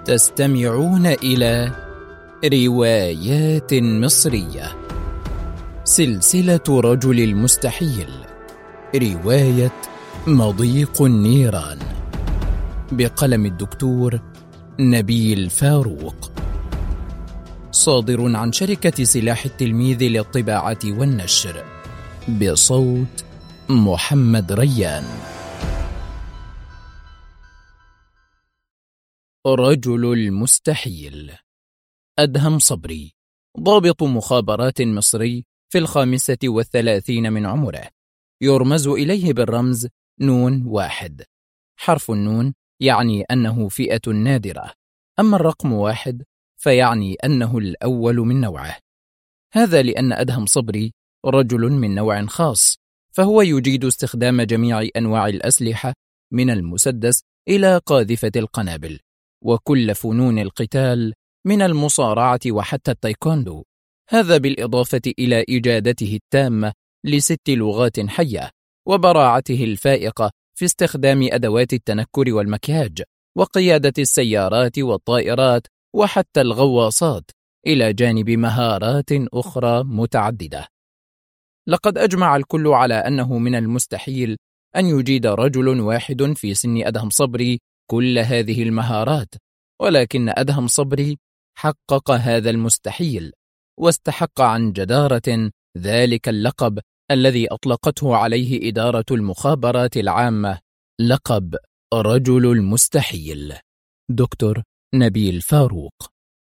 تستمعون إلى روايات مصرية، سلسلة رجل المستحيل، رواية مضيق النيران، بقلم الدكتور نبيل فاروق، صادر عن شركة سلاح التلميذ للطباعة والنشر، بصوت محمد ريان. رجل المستحيل. أدهم صبري، ضابط مخابرات مصري في 35 من عمره، يرمز إليه بالرمز نون 1. حرف النون يعني أنه فئة نادرة، أما الرقم 1 فيعني أنه الأول من نوعه. هذا لأن أدهم صبري رجل من نوع خاص، فهو يجيد استخدام جميع أنواع الأسلحة من المسدس إلى قاذفة القنابل، وكل فنون القتال من المصارعة وحتى التايكوندو. هذا بالإضافة إلى إجادته التامة ل6 لغات حية، وبراعته الفائقة في استخدام أدوات التنكر والمكياج، وقيادة السيارات والطائرات وحتى الغواصات، إلى جانب مهارات أخرى متعددة. لقد أجمع الكل على أنه من المستحيل أن يجيد رجل واحد في سن أدهم صبري كل هذه المهارات، ولكن أدهم صبري حقق هذا المستحيل، واستحق عن جدارة ذلك اللقب الذي أطلقته عليه إدارة المخابرات العامة، لقب رجل المستحيل. دكتور نبيل فاروق.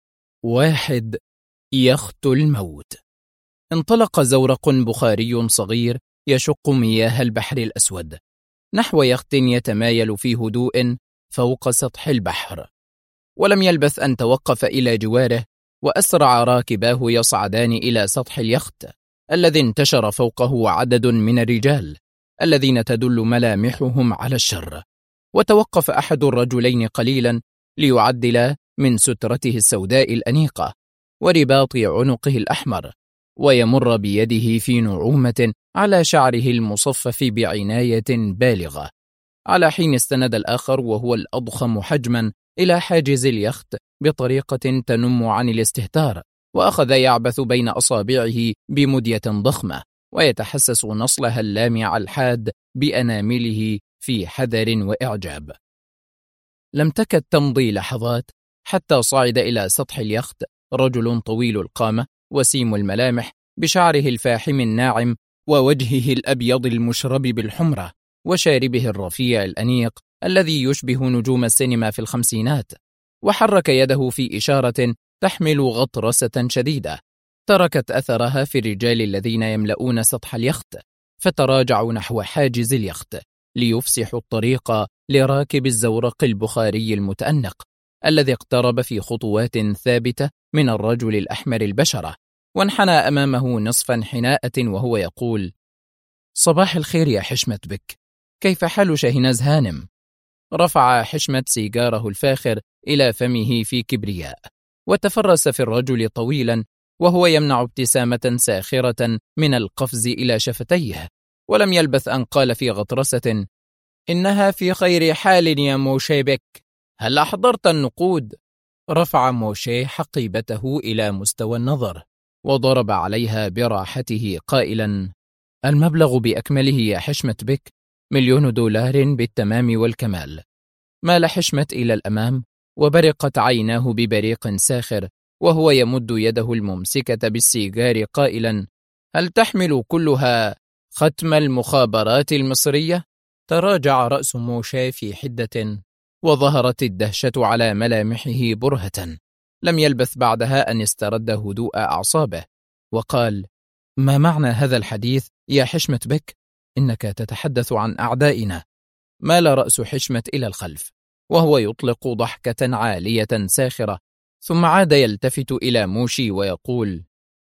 1. يخت الموت. انطلق زورق بخاري صغير يشق مياه البحر الأسود نحو يخت يتمايل في هدوء فوق سطح البحر، ولم يلبث أن توقف إلى جواره، وأسرع راكباه يصعدان إلى سطح اليخت الذي انتشر فوقه عدد من الرجال الذين تدل ملامحهم على الشر. وتوقف أحد الرجلين قليلا ليعدل من سترته السوداء الأنيقة ورباط عنقه الأحمر، ويمر بيده في نعومة على شعره المصفف بعناية بالغة، على حين استند الآخر وهو الأضخم حجما إلى حاجز اليخت بطريقة تنم عن الاستهتار، وأخذ يعبث بين أصابعه بمدية ضخمة ويتحسس نصلها اللامع الحاد بأنامله في حذر وإعجاب. لم تكد تمضي لحظات حتى صعد إلى سطح اليخت رجل طويل القامة وسيم الملامح، بشعره الفاحم الناعم ووجهه الأبيض المشرب بالحمرة وشاربه الرفيع الأنيق الذي يشبه نجوم السينما في الخمسينات، وحرك يده في إشارة تحمل غطرسة شديدة تركت أثرها في الرجال الذين يملؤون سطح اليخت، فتراجعوا نحو حاجز اليخت ليفسحوا الطريق لراكب الزورق البخاري المتأنق الذي اقترب في خطوات ثابتة من الرجل الأحمر البشرة، وانحنى أمامه نصف انحناءة وهو يقول: صباح الخير يا حشمة بك، كيف حال شاهناز هانم؟ رفع حشمة سيجاره الفاخر إلى فمه في كبرياء، وتفرس في الرجل طويلا وهو يمنع ابتسامة ساخرة من القفز إلى شفتيه، ولم يلبث أن قال في غطرسة: إنها في خير حال يا موشي بك، هل أحضرت النقود؟ رفع موشي حقيبته إلى مستوى النظر وضرب عليها براحته قائلا: المبلغ بأكمله يا حشمة بك $1,000,000 بالتمام والكمال. مال حشمة إلى الأمام وبرقت عيناه ببريق ساخر وهو يمد يده الممسكة بالسيجار قائلا: هل تحمل كلها ختم المخابرات المصرية؟ تراجع رأس موشي في حدة وظهرت الدهشة على ملامحه برهة. لم يلبث بعدها أن استرد هدوء أعصابه وقال: ما معنى هذا الحديث يا حشمة بك؟ إنك تتحدث عن أعدائنا. مال رأس حشمة إلى الخلف وهو يطلق ضحكة عالية ساخرة، ثم عاد يلتفت إلى موشي ويقول: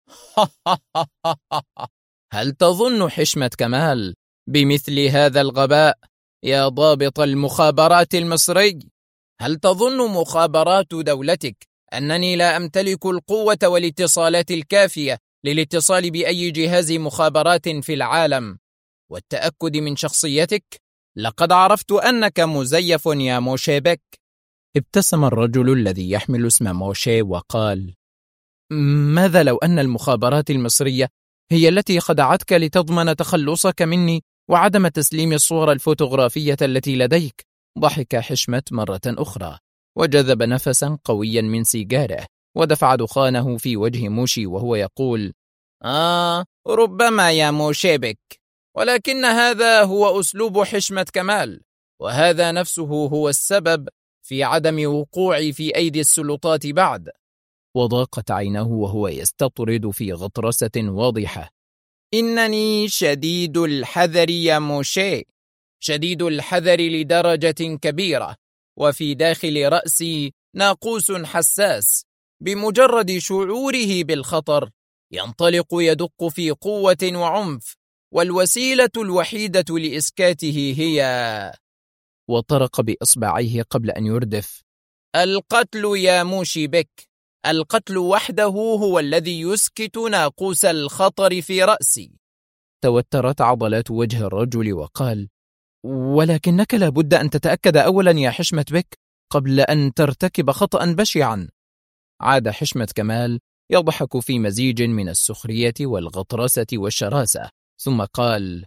هل تظن حشمة كمال بمثل هذا الغباء يا ضابط المخابرات المصري؟ هل تظن مخابرات دولتك أنني لا أمتلك القوة والاتصالات الكافية للاتصال بأي جهاز مخابرات في العالم والتأكد من شخصيتك؟ لقد عرفت أنك مزيف يا موشيبك. ابتسم الرجل الذي يحمل اسم موشي وقال: ماذا لو أن المخابرات المصرية هي التي خدعتك لتضمن تخلصك مني وعدم تسليم الصور الفوتوغرافية التي لديك؟ ضحك حشمت مرة أخرى وجذب نفسا قويا من سيجاره ودفع دخانه في وجه موشي وهو يقول: ربما يا موشيبك، ولكن هذا هو أسلوب حشمة كمال، وهذا نفسه هو السبب في عدم وقوعي في أيدي السلطات بعد. وضاقت عينه وهو يستطرد في غطرسة واضحة: إنني شديد الحذر يا موشي، شديد الحذر لدرجة كبيرة، وفي داخل رأسي ناقوس حساس بمجرد شعوره بالخطر ينطلق يدق في قوة وعنف، والوسيلة الوحيدة لإسكاته هي... وطرق بإصبعيه قبل أن يردف: القتل يا موشي بك، القتل وحده هو الذي يسكت ناقوس الخطر في رأسي. توترت عضلات وجه الرجل وقال: ولكنك لابد أن تتأكد أولا يا حشمة بك قبل أن ترتكب خطأ بشعا. عاد حشمة كمال يضحك في مزيج من السخرية والغطرسة والشراسة، ثم قال: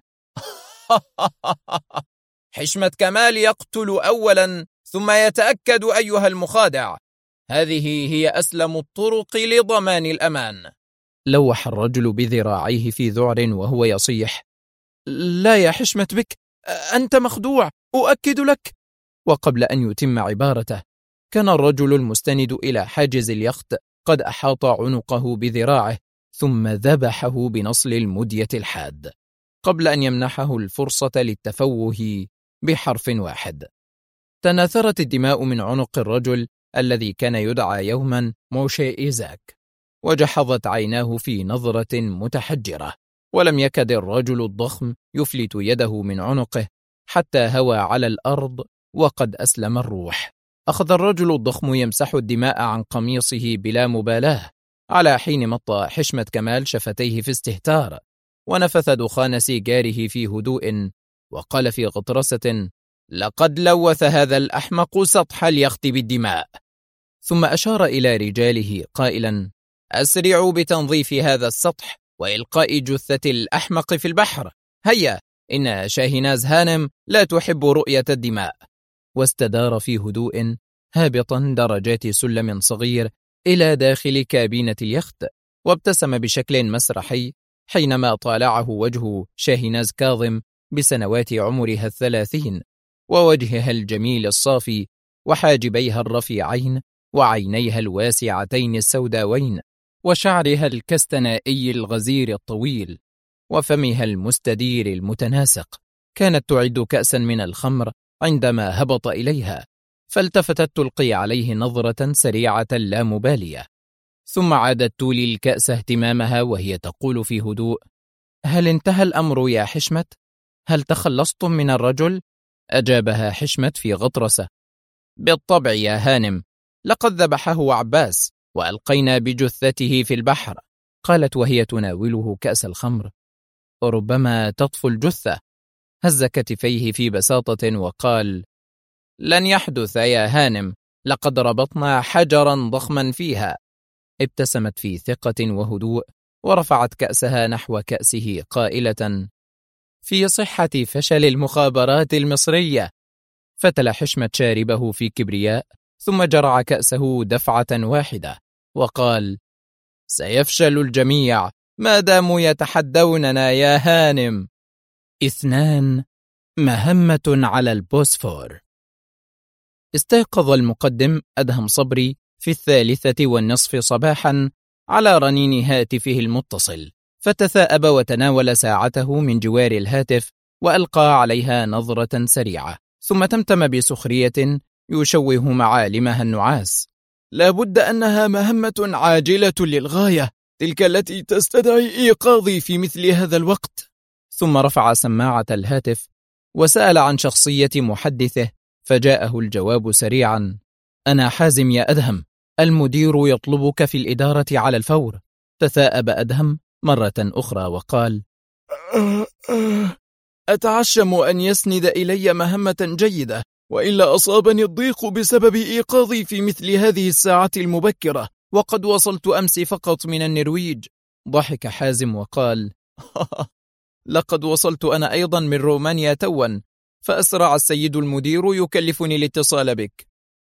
حشمة كمال يقتل أولا ثم يتأكد أيها المخادع، هذه هي أسلم الطرق لضمان الأمان. لوح الرجل بذراعيه في ذعر وهو يصيح: لا يا حشمة بك، أنت مخدوع، أؤكد لك. وقبل أن يتم عبارته كان الرجل المستند إلى حاجز اليخت قد أحاط عنقه بذراعه ثم ذبحه بنصل المدية الحاد قبل أن يمنحه الفرصة للتفوه بحرف واحد. تناثرت الدماء من عنق الرجل الذي كان يدعى يوما موشي إيزاك، وجحظت عيناه في نظرة متحجرة، ولم يكد الرجل الضخم يفلت يده من عنقه حتى هوى على الأرض وقد أسلم الروح. أخذ الرجل الضخم يمسح الدماء عن قميصه بلا مبالاة، على حين مط حشمة كمال شفتيه في استهتار، ونفث دخان سيجاره في هدوء، وقال في غطرسة: لقد لوث هذا الأحمق سطح اليخت بالدماء. ثم أشار إلى رجاله قائلا: أسرعوا بتنظيف هذا السطح وإلقاء جثة الأحمق في البحر، هيا، إن شاهناز هانم لا تحب رؤية الدماء. واستدار في هدوء هابطا درجات سلم صغير إلى داخل كابينة اليخت، وابتسم بشكل مسرحي حينما طالعه وجه شاهناز كاظم بسنوات عمرها 30، ووجهها الجميل الصافي، وحاجبيها الرفيعين، وعينيها الواسعتين السوداوين، وشعرها الكستنائي الغزير الطويل، وفمها المستدير المتناسق. كانت تعد كأسا من الخمر عندما هبط إليها، فالتفتت تلقي عليه نظرة سريعة لا مبالية، ثم عادت تولي الكأس اهتمامها وهي تقول في هدوء: هل انتهى الأمر يا حشمة؟ هل تخلصتم من الرجل؟ أجابها حشمة في غطرسة: بالطبع يا هانم، لقد ذبحه عباس وألقينا بجثته في البحر. قالت وهي تناوله كأس الخمر: ربما تطفو الجثة. هز كتفيه في بساطة وقال: لن يحدث يا هانم، لقد ربطنا حجرا ضخما فيها. ابتسمت في ثقة وهدوء ورفعت كأسها نحو كأسه قائلة: في صحة فشل المخابرات المصرية. فتل حشمة شاربه في كبرياء ثم جرع كأسه دفعة واحدة وقال: سيفشل الجميع ما داموا يتحدوننا يا هانم. 2. مهمة على البوسفور. استيقظ المقدم أدهم صبري في 3:30 صباحا على رنين هاتفه المتصل، فتثاءب وتناول ساعته من جوار الهاتف وألقى عليها نظرة سريعة، ثم تمتم بسخرية يشوه معالمها النعاس: لابد أنها مهمة عاجلة للغاية، تلك التي تستدعي إيقاظي في مثل هذا الوقت. ثم رفع سماعة الهاتف وسأل عن شخصية محدثه، فجاءه الجواب سريعا: أنا حازم يا أدهم، المدير يطلبك في الإدارة على الفور. تثاءب أدهم مرة أخرى وقال: أتعشم أن يسند إلي مهمة جيدة، وإلا أصابني الضيق بسبب إيقاظي في مثل هذه الساعة المبكرة، وقد وصلت أمس فقط من النرويج. ضحك حازم وقال: لقد وصلت أنا أيضا من رومانيا توا، فأسرع السيد المدير يكلفني الاتصال بك.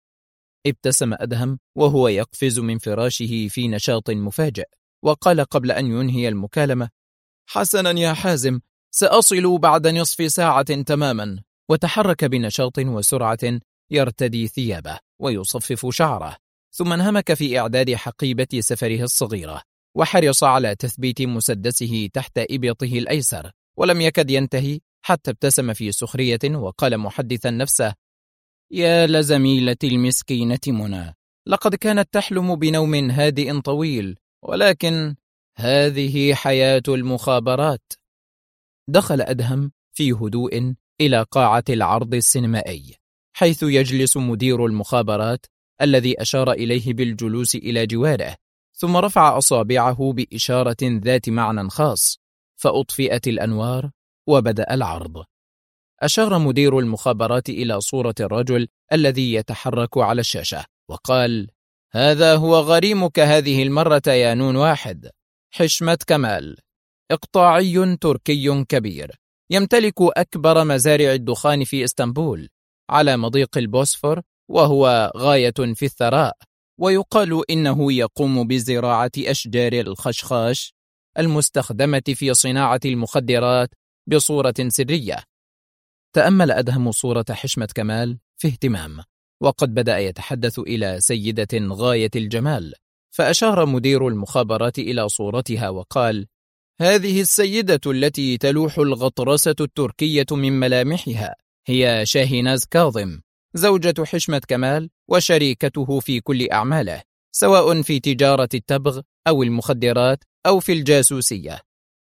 ابتسم أدهم وهو يقفز من فراشه في نشاط مفاجئ، وقال قبل أن ينهي المكالمة: حسنا يا حازم، سأصل بعد نصف ساعة تماما. وتحرك بنشاط وسرعة يرتدي ثيابه ويصفف شعره، ثم انهمك في إعداد حقيبة سفره الصغيرة، وحرص على تثبيت مسدسه تحت إبطه الأيسر، ولم يكد ينتهي حتى ابتسم في سخرية وقال محدثا نفسه: يا لزميلتي المسكينة منى، لقد كانت تحلم بنوم هادئ طويل، ولكن هذه حياة المخابرات. دخل أدهم في هدوء إلى قاعة العرض السينمائي، حيث يجلس مدير المخابرات الذي أشار إليه بالجلوس إلى جواره، ثم رفع أصابعه بإشارة ذات معنى خاص، فأطفئت الأنوار وبدأ العرض. أشار مدير المخابرات إلى صورة الرجل الذي يتحرك على الشاشة، وقال: هذا هو غريمك هذه المرة يا نون واحد، حشمت كمال، إقطاعي تركي كبير، يمتلك أكبر مزارع الدخان في إسطنبول على مضيق البوسفور، وهو غاية في الثراء، ويقال إنه يقوم بزراعة أشجار الخشخاش المستخدمة في صناعة المخدرات بصورة سرية. تأمل أدهم صورة حشمة كمال في اهتمام، وقد بدأ يتحدث إلى سيدة غاية الجمال، فأشار مدير المخابرات إلى صورتها وقال: هذه السيدة التي تلوح الغطرسة التركية من ملامحها هي شاهيناز كاظم، زوجة حشمة كمال وشريكته في كل أعماله، سواء في تجارة التبغ أو المخدرات أو في الجاسوسية.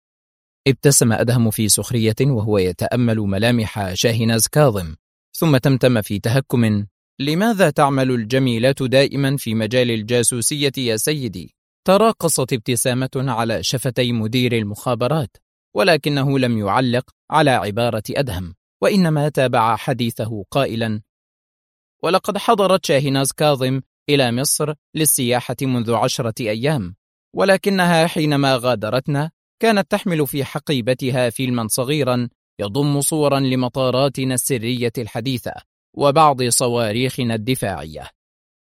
ابتسم أدهم في سخرية وهو يتأمل ملامح شاهيناز كاظم، ثم تمتم في تهكم: لماذا تعمل الجميلات دائما في مجال الجاسوسية يا سيدي؟ تراقصت ابتسامة على شفتي مدير المخابرات، ولكنه لم يعلق على عبارة أدهم، وإنما تابع حديثه قائلا: ولقد حضرت شاهيناز كاظم إلى مصر للسياحة منذ 10 أيام، ولكنها حينما غادرتنا كانت تحمل في حقيبتها فيلما صغيرا يضم صورا لمطاراتنا السرية الحديثة وبعض صواريخنا الدفاعية.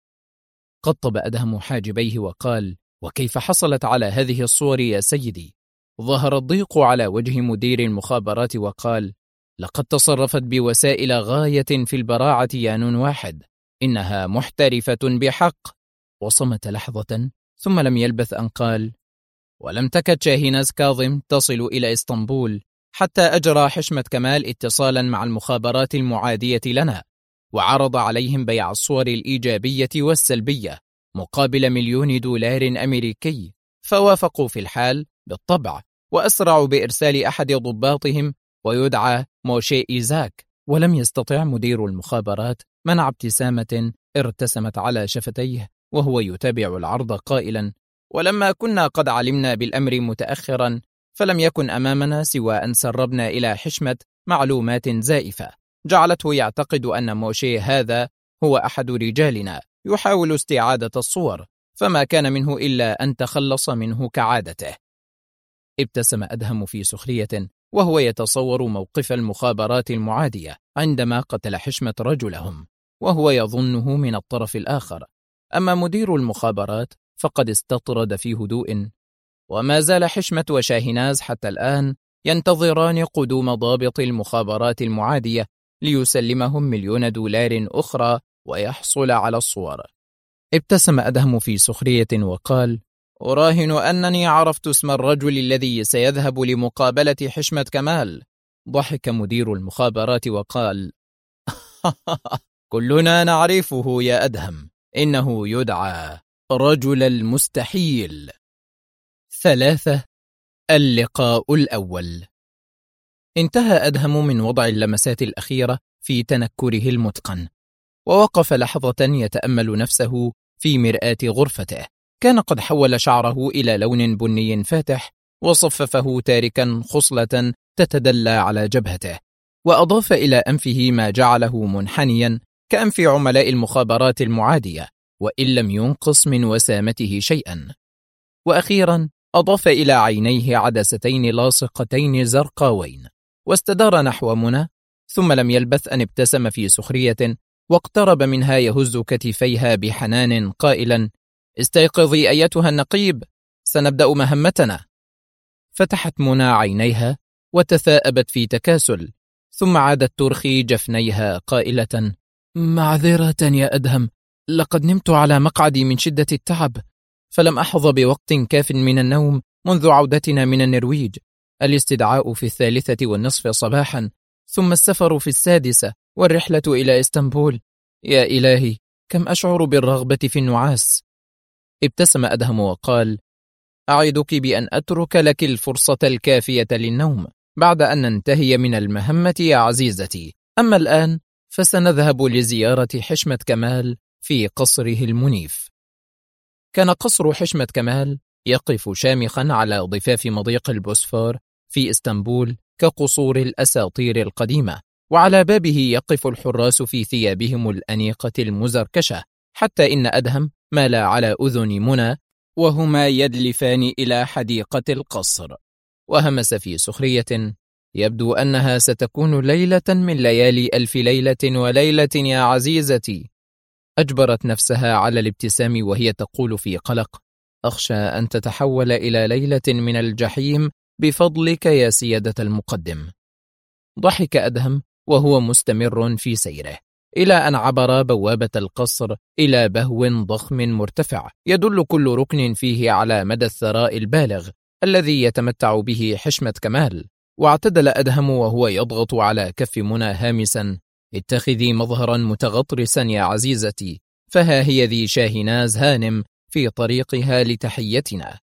قطب أدهم حاجبيه وقال: وكيف حصلت على هذه الصور يا سيدي؟ ظهر الضيق على وجه مدير المخابرات وقال: لقد تصرفت بوسائل غاية في البراعة يا نون واحد، إنها محترفة بحق. وصمت لحظة ثم لم يلبث أن قال: ولم تكد شاهيناز كاظم تصل إلى إسطنبول حتى أجرى حشمة كمال اتصالا مع المخابرات المعادية لنا، وعرض عليهم بيع الصور الإيجابية والسلبية مقابل $1,000,000 أمريكي، فوافقوا في الحال بالطبع، وأسرعوا بإرسال أحد ضباطهم ويدعى موشي إيزاك. ولم يستطع مدير المخابرات منع ابتسامة ارتسمت على شفتيه وهو يتابع العرض قائلا: ولما كنا قد علمنا بالأمر متأخرا، فلم يكن أمامنا سوى أن سربنا إلى حشمة معلومات زائفة جعلته يعتقد أن موشي هذا هو أحد رجالنا يحاول استعادة الصور، فما كان منه إلا أن تخلص منه كعادته. ابتسم أدهم في سخرية وهو يتصور موقف المخابرات المعادية عندما قتل حشمة رجلهم وهو يظنه من الطرف الآخر. أما مدير المخابرات فقد استطرد في هدوء: وما زال حشمة وشاهيناز حتى الآن ينتظران قدوم ضابط المخابرات المعادية ليسلمهم $1,000,000 أخرى ويحصل على الصور. ابتسم أدهم في سخرية وقال: أراهن أنني عرفت اسم الرجل الذي سيذهب لمقابلة حشمة كمال. ضحك مدير المخابرات وقال: كلنا نعرفه يا أدهم، إنه يدعى رجل المستحيل. 3. اللقاء الأول. انتهى أدهم من وضع اللمسات الأخيرة في تنكره المتقن، ووقف لحظة يتأمل نفسه في مرآة غرفته. كان قد حول شعره إلى لون بني فاتح، وصففه تاركا خصلة تتدلى على جبهته، وأضاف إلى أنفه ما جعله منحنيا كأنف عملاء المخابرات المعادية، وإن لم ينقص من وسامته شيئا. وأخيرا أضاف إلى عينيه عدستين لاصقتين زرقاوين، واستدار نحو منى، ثم لم يلبث أن ابتسم في سخرية، واقترب منها يهز كتفيها بحنان قائلا: استيقظي أيتها النقيب، سنبدأ مهمتنا. فتحت منى عينيها وتثاءبت في تكاسل، ثم عادت ترخي جفنيها قائلة: معذرة يا أدهم، لقد نمت على مقعدي من شدة التعب، فلم أحظى بوقت كاف من النوم منذ عودتنا من النرويج. الاستدعاء في 3:30 صباحا، ثم السفر في 6، والرحلة إلى إسطنبول. يا إلهي، كم أشعر بالرغبة في النعاس. ابتسم أدهم وقال: أعدك بأن أترك لك الفرصة الكافية للنوم بعد أن ننتهي من المهمة يا عزيزتي. أما الآن فسنذهب لزيارة حشمة كمال في قصره المنيف. كان قصر حشمة كمال يقف شامخا على ضفاف مضيق البوسفور في إسطنبول كقصور الأساطير القديمة، وعلى بابه يقف الحراس في ثيابهم الأنيقة المزركشة، حتى إن أدهم مال على أذن منى وهما يدلفان إلى حديقة القصر، وهمس في سخرية: يبدو أنها ستكون ليلة من ليالي 1000 ليلة وليلة يا عزيزتي. أجبرت نفسها على الابتسام وهي تقول في قلق: أخشى أن تتحول إلى ليلة من الجحيم بفضلك يا سيادة المقدم. ضحك أدهم وهو مستمر في سيره، إلى أن عبر بوابة القصر إلى بهو ضخم مرتفع يدل كل ركن فيه على مدى الثراء البالغ الذي يتمتع به حشمة كمال. واعتدل أدهم وهو يضغط على كف منى هامسا: اتخذي مظهرا متغطرسا يا عزيزتي، فها هي ذي شاهناز هانم في طريقها لتحيتنا.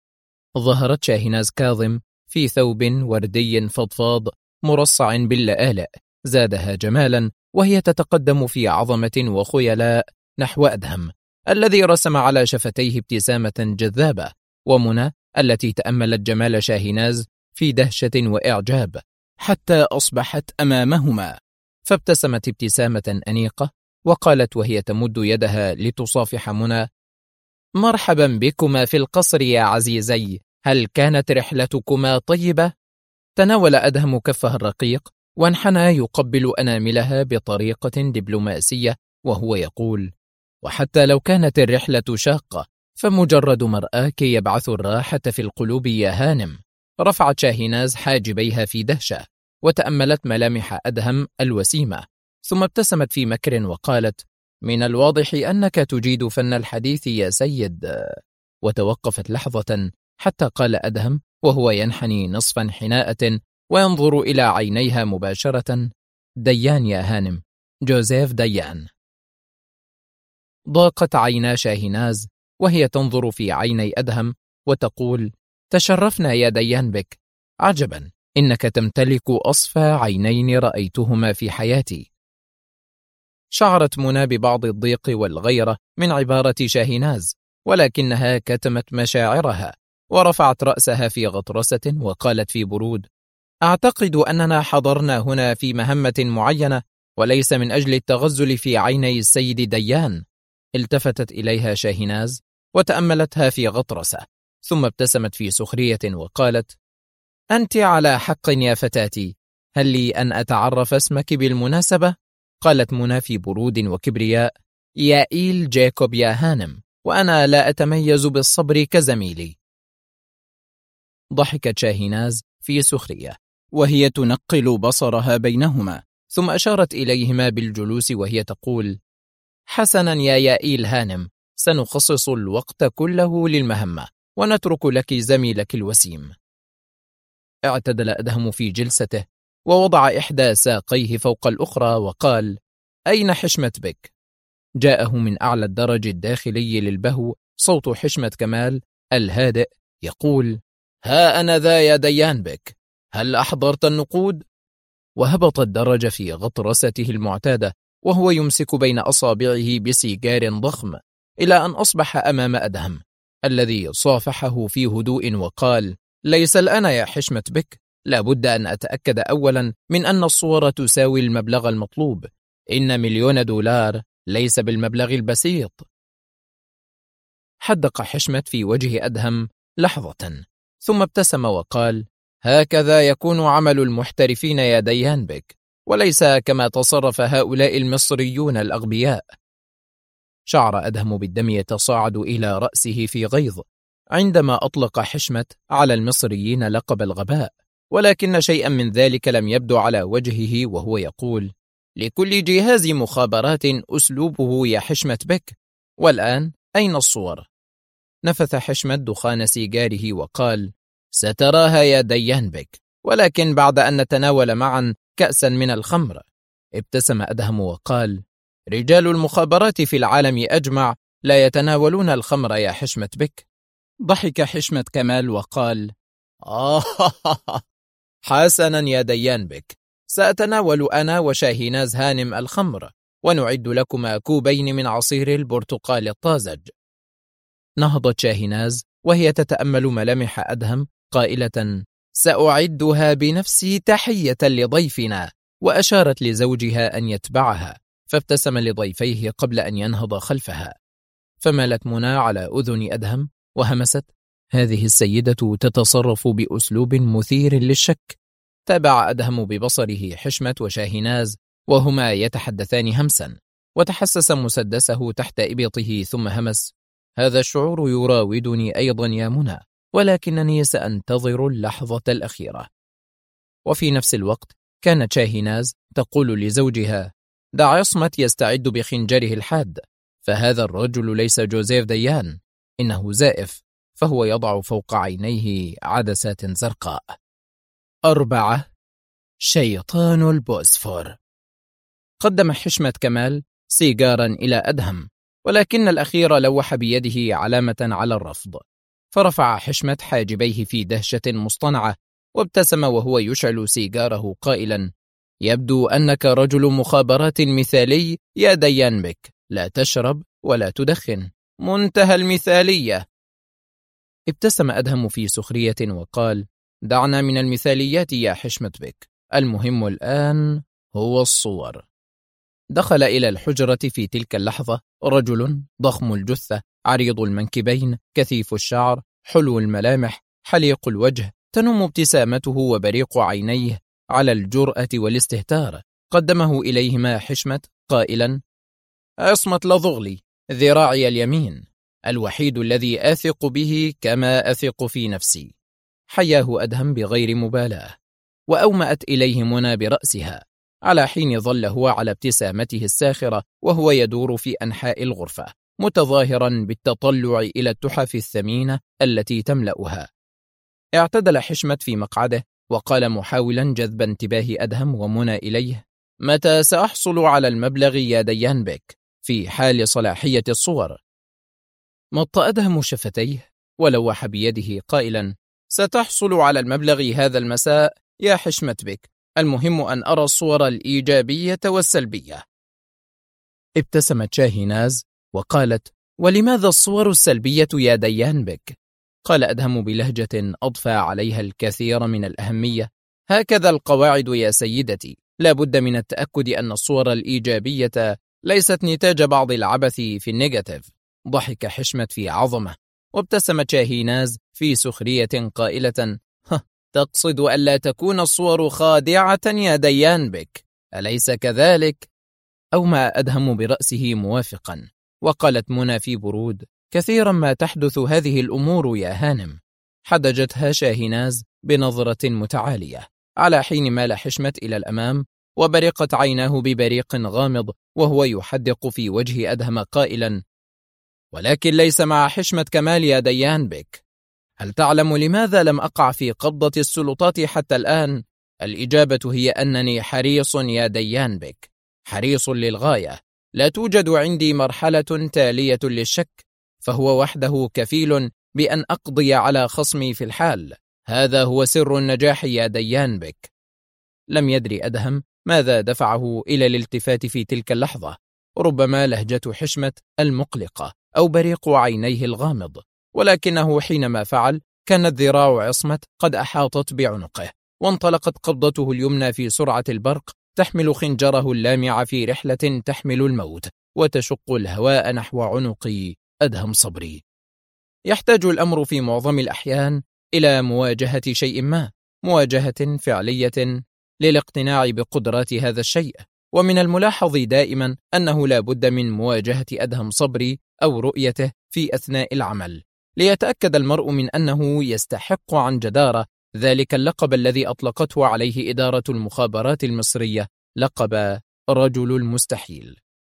ظهرت شاهناز كاظم في ثوب وردي فضفاض مرصع باللآلئ زادها جمالا، وهي تتقدم في عظمة وخيلاء نحو أدهم الذي رسم على شفتيه ابتسامة جذابة، ومنى التي تأملت جمال شاهناز في دهشة وإعجاب حتى أصبحت أمامهما، فابتسمت ابتسامة أنيقة وقالت وهي تمد يدها لتصافح منى: مرحبا بكما في القصر يا عزيزي، هل كانت رحلتكما طيبة؟ تناول أدهم كفها الرقيق وانحنى يقبل أناملها بطريقة دبلوماسية وهو يقول: وحتى لو كانت الرحلة شاقة فمجرد مرآك يبعث الراحة في القلوب يا هانم. رفعت شاهناز حاجبيها في دهشة وتأملت ملامح أدهم الوسيمة، ثم ابتسمت في مكر وقالت: من الواضح أنك تجيد فن الحديث يا سيد. وتوقفت لحظة حتى قال أدهم وهو ينحني نصف انحناءة وينظر إلى عينيها مباشرة: ديان يا هانم، جوزيف ديان. ضاقت عينا شاهناز وهي تنظر في عيني أدهم وتقول: تشرفنا يا ديان بك، عجبا إنك تمتلك أصفى عينين رأيتهما في حياتي. شعرت منى ببعض الضيق والغيرة من عبارة شاهناز، ولكنها كتمت مشاعرها ورفعت رأسها في غطرسة وقالت في برود: أعتقد أننا حضرنا هنا في مهمة معينة وليس من أجل التغزل في عيني السيد ديان. التفتت إليها شاهناز وتأملتها في غطرسة، ثم ابتسمت في سخرية وقالت: أنت على حق يا فتاتي، هل لي أن أتعرف اسمك بالمناسبة؟ قالت منى في برود وكبرياء: يائيل جاكوب يا هانم، وأنا لا أتميز بالصبر كزميلي. ضحكت شاهناز في سخرية وهي تنقل بصرها بينهما، ثم أشارت إليهما بالجلوس وهي تقول: حسنا يا يائيل هانم، سنخصص الوقت كله للمهمة ونترك لك زميلك الوسيم. اعتدل أدهم في جلسته ووضع إحدى ساقيه فوق الأخرى وقال: أين حشمة بك؟ جاءه من أعلى الدرج الداخلي للبهو صوت حشمة كمال الهادئ يقول: ها أنا ذا يا ديان بك، هل أحضرت النقود؟ وهبط الدرج في غطرسته المعتادة وهو يمسك بين أصابعه بسيجار ضخم، إلى أن أصبح أمام أدهم الذي صافحه في هدوء وقال: ليس الآن يا حشمة بك، لا بد أن أتأكد أولا من أن الصور تساوي المبلغ المطلوب. إن $1,000,000 ليس بالمبلغ البسيط. حدق حشمت في وجه أدهم لحظة، ثم ابتسم وقال: هكذا يكون عمل المحترفين يا ديان بك، وليس كما تصرف هؤلاء المصريون الأغبياء. شعر أدهم بالدم يتصاعد إلى رأسه في غيظ عندما أطلق حشمت على المصريين لقب الغباء، ولكن شيئا من ذلك لم يبدو على وجهه وهو يقول: لكل جهاز مخابرات أسلوبه يا حشمت بك، والآن أين الصور؟ نفث حشمت دخان سيجاره وقال: ستراها يا ديان بك، ولكن بعد أن نتناول معا كأسا من الخمر. ابتسم أدهم وقال: رجال المخابرات في العالم أجمع لا يتناولون الخمر يا حشمت بك. ضحك حشمت كمال وقال: حسنا يا ديان بك، سأتناول أنا وشاهيناز هانم الخمر، ونعد لكما كوبين من عصير البرتقال الطازج. نهضت شاهيناز وهي تتأمل ملامح أدهم قائلة: سأعدها بنفسي تحية لضيفنا، وأشارت لزوجها أن يتبعها، فابتسم لضيفيه قبل أن ينهض خلفها. فمالت منى على أذن أدهم وهمست: هذه السيدة تتصرف بأسلوب مثير للشك. تابع أدهم ببصره حشمت وشاهيناز وهما يتحدثان همسا، وتحسس مسدسه تحت إبطه ثم همس: هذا الشعور يراودني أيضا يا منى، ولكنني سأنتظر اللحظة الأخيرة. وفي نفس الوقت كانت شاهيناز تقول لزوجها: دع عصمت يستعد بخنجره الحاد، فهذا الرجل ليس جوزيف ديان، إنه زائف، فهو يضع فوق عينيه عدسات زرقاء. 4. شيطان البوسفور. قدم حشمت كمال سيجارا إلى أدهم، ولكن الأخير لوح بيده علامة على الرفض، فرفع حشمت حاجبيه في دهشة مصطنعة وابتسم وهو يشعل سيجاره قائلا: يبدو أنك رجل مخابرات مثالي يا ديان بك، لا تشرب ولا تدخن، منتهى المثالية. ابتسم أدهم في سخرية وقال: دعنا من المثاليات يا حشمت بك، المهم الآن هو الصور. دخل إلى الحجرة في تلك اللحظة رجل ضخم الجثة، عريض المنكبين، كثيف الشعر، حلو الملامح، حليق الوجه، تنم ابتسامته وبريق عينيه على الجرأة والاستهتار. قدمه إليهما حشمت قائلا: عصمت لضغلي، ذراعي اليمين، الوحيد الذي أثق به كما أثق في نفسي. حياه أدهم بغير مبالاة، وأومأت إليه منى برأسها، على حين ظل هو على ابتسامته الساخرة وهو يدور في أنحاء الغرفة متظاهرا بالتطلع إلى التحف الثمينة التي تملأها. اعتدل حشمت في مقعده وقال محاولا جذب انتباه أدهم ومنى إليه: متى سأحصل على المبلغ يا ديان بك في حال صلاحية الصور؟ مط أدهم شفتيه ولوح بيده قائلا: ستحصل على المبلغ هذا المساء يا حشمت بك، المهم أن أرى الصور الإيجابية والسلبية. ابتسمت شاهيناز وقالت: ولماذا الصور السلبية يا ديان بك؟ قال أدهم بلهجة أضفى عليها الكثير من الأهمية: هكذا القواعد يا سيدتي، لا بد من التأكد أن الصور الإيجابية ليست نتاج بعض العبث في النيجاتيف. ضحك حشمت في عظمة، وابتسمت شاهيناز في سخرية قائلة: تقصد ألا تكون الصور خادعة يا ديان بك، أليس كذلك؟ أومأ أدهم برأسه موافقا، وقالت منى في برود: كثيرا ما تحدث هذه الأمور يا هانم. حدجتها شاهيناز بنظرة متعالية، على حين مال حشمت إلى الأمام وبرقت عيناه ببريق غامض وهو يحدق في وجه أدهم قائلا: ولكن ليس مع حشمت كمال يا ديان بك. هل تعلم لماذا لم أقع في قبضة السلطات حتى الآن؟ الإجابة هي أنني حريص يا ديان بك، حريص للغاية. لا توجد عندي مرحلة تالية للشك، فهو وحده كفيل بأن أقضي على خصمي في الحال. هذا هو سر النجاح يا ديان بك. لم يدري أدهم ماذا دفعه إلى الالتفات في تلك اللحظة، ربما لهجة حشمت المقلقة أو بريق عينيه الغامض، ولكنه حينما فعل كانت ذراع عصمت قد أحاطت بعنقه، وانطلقت قبضته اليمنى في سرعة البرق تحمل خنجره اللامع في رحلة تحمل الموت وتشق الهواء نحو عنق أدهم صبري. يحتاج الأمر في معظم الأحيان إلى مواجهة شيء ما، مواجهة فعلية للاقتناع بقدرات هذا الشيء، ومن الملاحظ دائما أنه لا بد من مواجهة أدهم صبري أو رؤيته في أثناء العمل، ليتأكد المرء من أنه يستحق عن جدارة ذلك اللقب الذي أطلقته عليه إدارة المخابرات المصرية، لقب رجل المستحيل.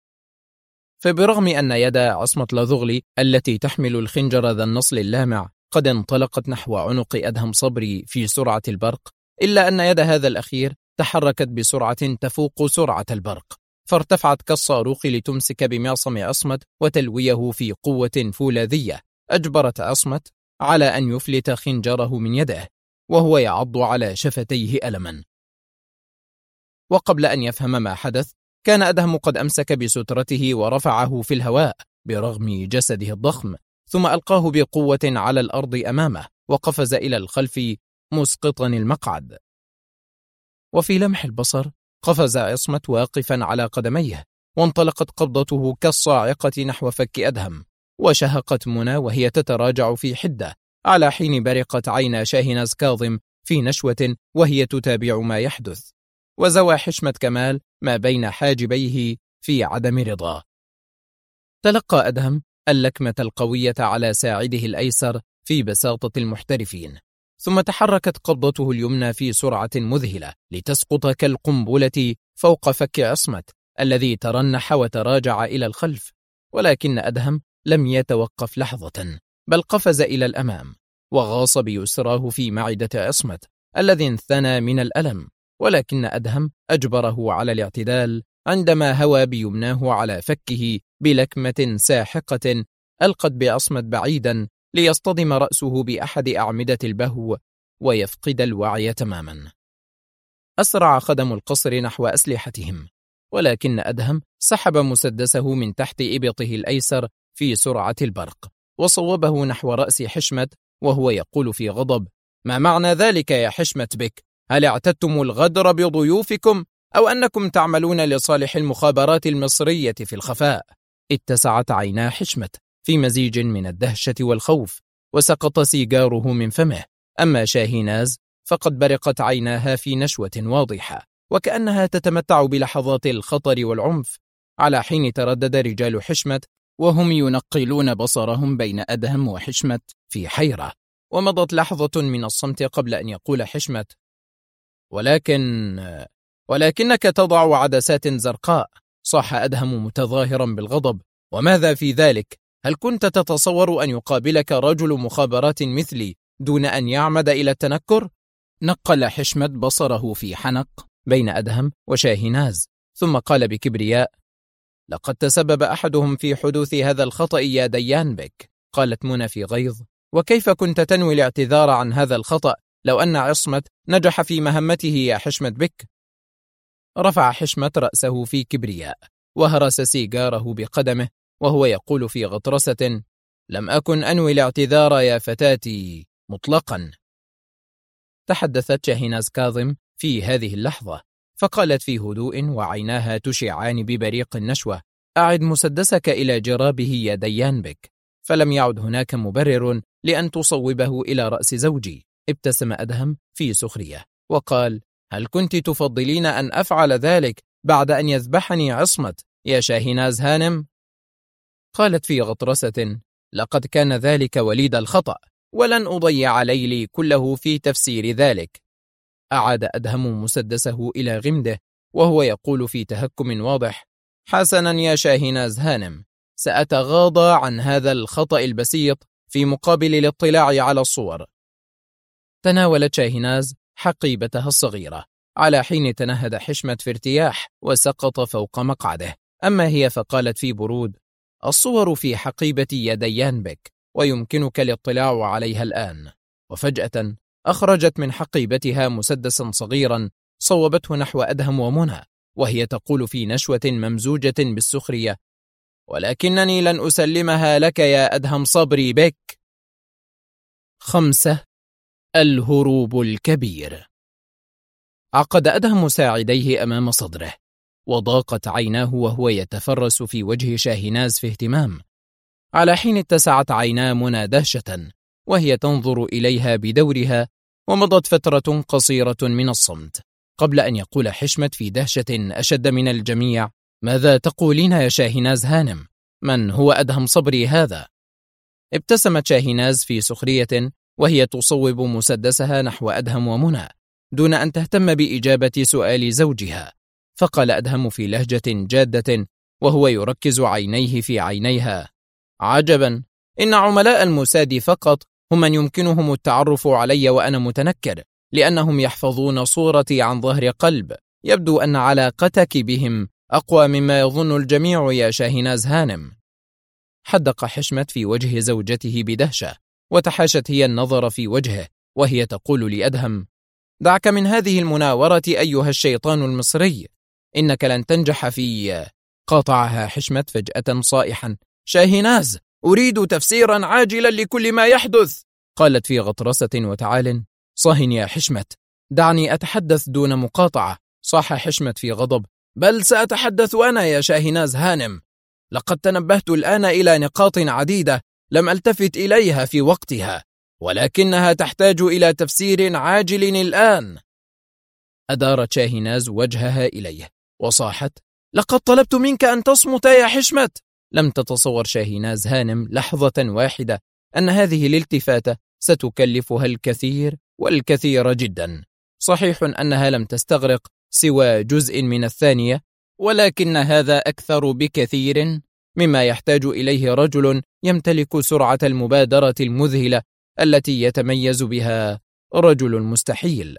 فبرغم أن يد عصمت لذغلي التي تحمل الخنجر ذا النصل اللامع قد انطلقت نحو عنق أدهم صبري في سرعة البرق، إلا أن يد هذا الأخير تحركت بسرعة تفوق سرعة البرق، فارتفعت كالصاروخ لتمسك بمعصم عصمت وتلويه في قوة فولاذية أجبرت عصمت على أن يفلت خنجره من يده وهو يعض على شفتيه ألما. وقبل أن يفهم ما حدث كان أدهم قد أمسك بسترته ورفعه في الهواء برغم جسده الضخم، ثم ألقاه بقوة على الأرض أمامه وقفز إلى الخلف مسقطا المقعد. وفي لمح البصر قفز عصمت واقفا على قدميه، وانطلقت قبضته كالصاعقة نحو فك أدهم، وشهقت منى وهي تتراجع في حدة، على حين برقت عينا شاهناز كاظم في نشوة وهي تتابع ما يحدث، وزوى حشمة كمال ما بين حاجبيه في عدم رضا. تلقى أدهم اللكمة القوية على ساعده الأيسر في بساطة المحترفين، ثم تحركت قبضته اليمنى في سرعة مذهلة لتسقط كالقنبلة فوق فك عصمت الذي ترنح وتراجع إلى الخلف، ولكن أدهم لم يتوقف لحظة، بل قفز إلى الأمام وغاص بيسراه في معدة عصمت الذي انثنى من الألم، ولكن أدهم أجبره على الاعتدال عندما هوى بيمناه على فكه بلكمة ساحقة ألقت بعصمت بعيدا ليصطدم رأسه بأحد أعمدة البهو ويفقد الوعي تماما. أسرع خدم القصر نحو أسلحتهم، ولكن أدهم سحب مسدسه من تحت إبطه الأيسر في سرعة البرق وصوبه نحو رأس حشمت وهو يقول في غضب: ما معنى ذلك يا حشمة بك؟ هل اعتدتم الغدر بضيوفكم أو أنكم تعملون لصالح المخابرات المصرية في الخفاء؟ اتسعت عينا حشمت في مزيج من الدهشة والخوف وسقط سيجاره من فمه، أما شاهناز فقد برقت عيناها في نشوة واضحة وكأنها تتمتع بلحظات الخطر والعنف، على حين تردد رجال حشمت وهم ينقلون بصرهم بين أدهم وحشمت في حيرة. ومضت لحظة من الصمت قبل أن يقول حشمت: ولكنك تضع عدسات زرقاء. صاح أدهم متظاهرا بالغضب: وماذا في ذلك؟ هل كنت تتصور أن يقابلك رجل مخابرات مثلي دون أن يعمد إلى التنكر؟ نقل حشمت بصره في حنق بين أدهم وشاهناز، ثم قال بكبرياء: لقد تسبب أحدهم في حدوث هذا الخطأ يا ديان بك. قالت منى في غيظ: وكيف كنت تنوي الاعتذار عن هذا الخطأ لو أن عصمت نجح في مهمته يا حشمت بك؟ رفع حشمت رأسه في كبرياء وهرس سيجاره بقدمه وهو يقول في غطرسة: لم أكن أنوي الاعتذار يا فتاتي مطلقا. تحدثت شاهناز كاظم في هذه اللحظة فقالت في هدوء وعيناها تشعان ببريق النشوة: أعد مسدسك إلى جرابه يا ديان بك. فلم يعد هناك مبرر لأن تصوبه إلى رأس زوجي. ابتسم أدهم في سخرية وقال: هل كنت تفضلين أن أفعل ذلك بعد أن يذبحني عصمت يا شاهناز هانم؟ قالت في غطرسة: لقد كان ذلك وليد الخطأ، ولن أضيع ليلي كله في تفسير ذلك. أعاد أدهم مسدسه إلى غمده وهو يقول في تهكم واضح: حسنا يا شاهناز هانم، سأتغاضى عن هذا الخطأ البسيط في مقابل الاطلاع على الصور. تناولت شاهناز حقيبتها الصغيرة على حين تنهد حشمت في ارتياح وسقط فوق مقعده، أما هي فقالت في برود: الصور في حقيبتي يا ديان بك ويمكنك الاطلاع عليها الآن. وفجأة أخرجت من حقيبتها مسدسا صغيرا صوبته نحو أدهم ومنى وهي تقول في نشوة ممزوجة بالسخرية: ولكنني لن أسلمها لك يا أدهم صبري بك. 5. الهروب الكبير. عقد أدهم مساعديه أمام صدره، وضاقت عيناه وهو يتفرس في وجه شاهناز في اهتمام، على حين اتسعت عينا منى دهشة وهي تنظر إليها بدورها. ومضت فترة قصيرة من الصمت قبل أن يقول حشمت في دهشة أشد من الجميع: ماذا تقولين يا شاهناز هانم؟ من هو أدهم صبري هذا؟ ابتسمت شاهناز في سخرية وهي تصوب مسدسها نحو أدهم ومنى دون أن تهتم بإجابة سؤال زوجها. فقال أدهم في لهجة جادة وهو يركز عينيه في عينيها: عجبا، إن عملاء الموساد فقط هم من يمكنهم التعرف علي وأنا متنكر، لأنهم يحفظون صورتي عن ظهر قلب. يبدو أن علاقتك بهم أقوى مما يظن الجميع يا شاهناز هانم. حدق حشمت في وجه زوجته بدهشة، وتحاشت هي النظر في وجهه وهي تقول لأدهم: دعك من هذه المناورة أيها الشيطان المصري، إنك لن تنجح في... قاطعها حشمت فجأة صائحا: شاهناز، أريد تفسيرا عاجلا لكل ما يحدث. قالت في غطرسة وتعال: صهن يا حشمت، دعني أتحدث دون مقاطعة. صاح حشمت في غضب: بل سأتحدث أنا يا شاهناز هانم. لقد تنبهت الآن إلى نقاط عديدة لم ألتفت إليها في وقتها، ولكنها تحتاج إلى تفسير عاجل الآن. أدارت شاهناز وجهها إليه وصاحت: لقد طلبت منك أن تصمت يا حشمت. لم تتصور شاهناز هانم لحظة واحدة أن هذه الالتفاتة ستكلفها الكثير والكثير جدا. صحيح أنها لم تستغرق سوى جزء من الثانية، ولكن هذا أكثر بكثير مما يحتاج إليه رجل يمتلك سرعة المبادرة المذهلة التي يتميز بها رجل المستحيل.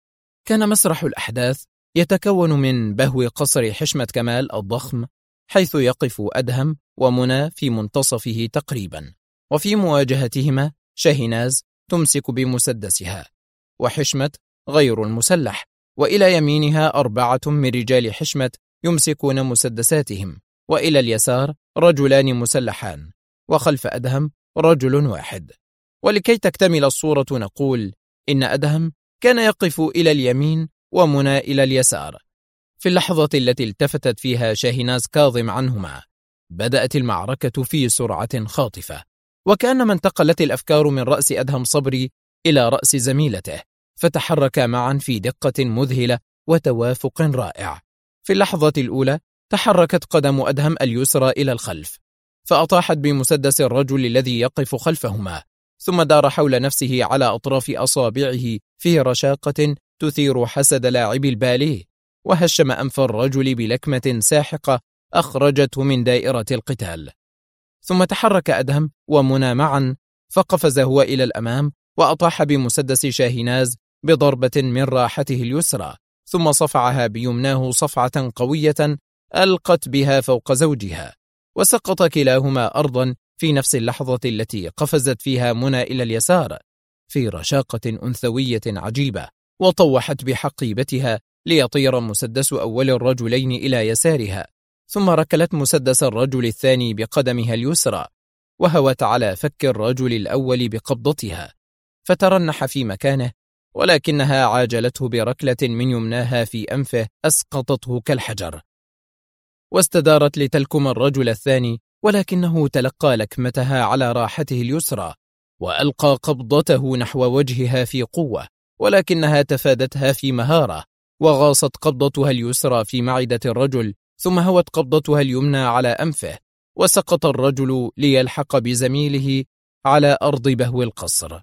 كان مسرح الأحداث يتكون من بهو قصر حشمت كمال الضخم، حيث يقف أدهم ومنى في منتصفه تقريبا، وفي مواجهتهما شاهناز تمسك بمسدسها، وحشمت غير المسلح، وإلى يمينها 4 من رجال حشمت يمسكون مسدساتهم، وإلى اليسار رجلان مسلحان، وخلف أدهم رجل واحد. ولكي تكتمل الصورة نقول إن أدهم كان يقف إلى اليمين ومنى إلى اليسار. في اللحظة التي التفتت فيها شاهناز كاظم عنهما بدأت المعركة في سرعة خاطفة، وكأنما انتقلت الأفكار من رأس أدهم صبري إلى رأس زميلته، فتحركا معا في دقة مذهلة وتوافق رائع. في اللحظة الأولى تحركت قدم أدهم اليسرى إلى الخلف، فأطاحت بمسدس الرجل الذي يقف خلفهما، ثم دار حول نفسه على أطراف أصابعه في رشاقة تثير حسد لاعب الباليه، وهشم أنف الرجل بلكمة ساحقة أخرجته من دائرة القتال. ثم تحرك أدهم ومنى معا، فقفز هو إلى الأمام وأطاح بمسدس شاهناز بضربة من راحته اليسرى، ثم صفعها بيمناه صفعة قوية ألقت بها فوق زوجها، وسقط كلاهما أرضا في نفس اللحظة التي قفزت فيها منى إلى اليسار في رشاقة أنثوية عجيبة، وطوحت بحقيبتها ليطير مسدس أول الرجلين إلى يسارها، ثم ركلت مسدس الرجل الثاني بقدمها اليسرى، وهوت على فك الرجل الأول بقبضتها، فترنح في مكانه، ولكنها عاجلته بركلة من يمناها في أنفه أسقطته كالحجر، واستدارت لتلكم الرجل الثاني، ولكنه تلقى لكمتها على راحته اليسرى، وألقى قبضته نحو وجهها في قوة، ولكنها تفادتها في مهارة، وغاصت قبضتها اليسرى في معدة الرجل، ثم هوت قبضتها اليمنى على أنفه، وسقط الرجل ليلحق بزميله على أرض بهو القصر.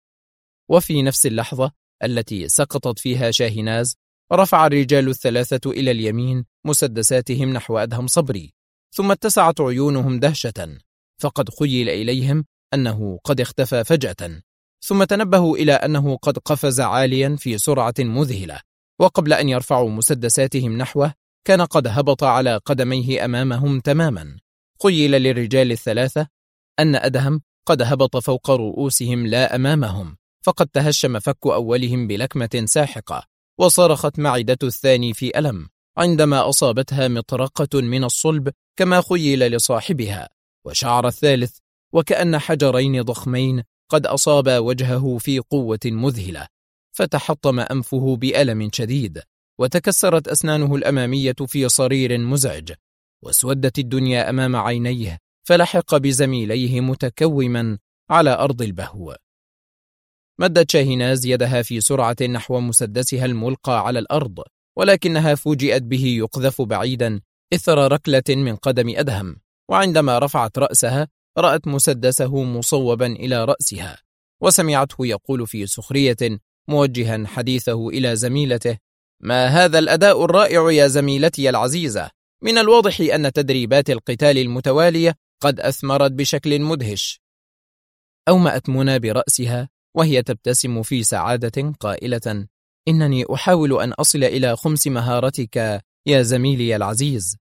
وفي نفس اللحظة التي سقطت فيها شاهناز رفع الرجال الثلاثة إلى اليمين مسدساتهم نحو أدهم صبري، ثم اتسعت عيونهم دهشة، فقد خيل إليهم أنه قد اختفى فجأة، ثم تنبهوا إلى أنه قد قفز عاليا في سرعة مذهلة، وقبل أن يرفعوا مسدساتهم نحوه كان قد هبط على قدميه أمامهم تماما. خيل للرجال الثلاثة أن أدهم قد هبط فوق رؤوسهم لا أمامهم، فقد تهشم فك أولهم بلكمة ساحقة، وصرخت معدة الثاني في ألم عندما أصابتها مطرقة من الصلب كما خيل لصاحبها، وشعر الثالث وكأن حجرين ضخمين قد أصابا وجهه في قوة مذهلة، فتحطم أنفه بألم شديد، وتكسرت أسنانه الأمامية في صرير مزعج، واسودت الدنيا أمام عينيه، فلحق بزميليه متكوما على أرض البهو. مدت شاهيناز يدها في سرعة نحو مسدسها الملقى على الأرض، ولكنها فوجئت به يقذف بعيدا إثر ركلة من قدم أدهم، وعندما رفعت رأسها رأت مسدسه مصوبا إلى رأسها، وسمعته يقول في سخرية موجها حديثه إلى زميلته: ما هذا الأداء الرائع يا زميلتي العزيزة؟ من الواضح أن تدريبات القتال المتوالية قد أثمرت بشكل مدهش. أومأت منى برأسها وهي تبتسم في سعادة قائلة: إنني أحاول أن أصل إلى خمس مهارتك يا زميلي العزيز.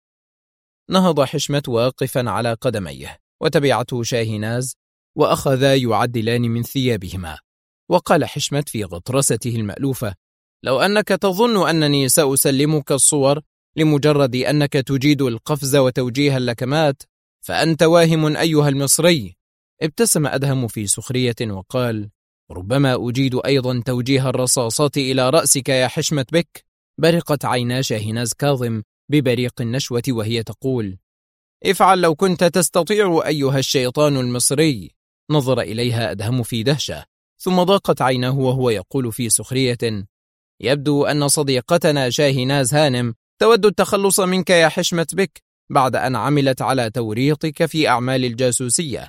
نهض حشمة واقفا على قدميه، وتبعته شاهيناز، وأخذا يعدلان من ثيابهما. وقال حشمة في غطرسته المألوفة: لو أنك تظن أنني سأسلمك الصور لمجرد أنك تجيد القفز وتوجيه اللكمات فأنت واهم أيها المصري. ابتسم أدهم في سخرية وقال: ربما أجيد أيضا توجيه الرصاصات إلى رأسك يا حشمة بك. برقت عينا شاهيناز كاظم ببريق النشوة وهي تقول: افعل لو كنت تستطيع أيها الشيطان المصري. نظر إليها أدهم في دهشة، ثم ضاقت عيناه وهو يقول في سخرية: يبدو أن صديقتنا شاهيناز هانم تود التخلص منك يا حشمة بك بعد أن عملت على توريطك في أعمال الجاسوسية.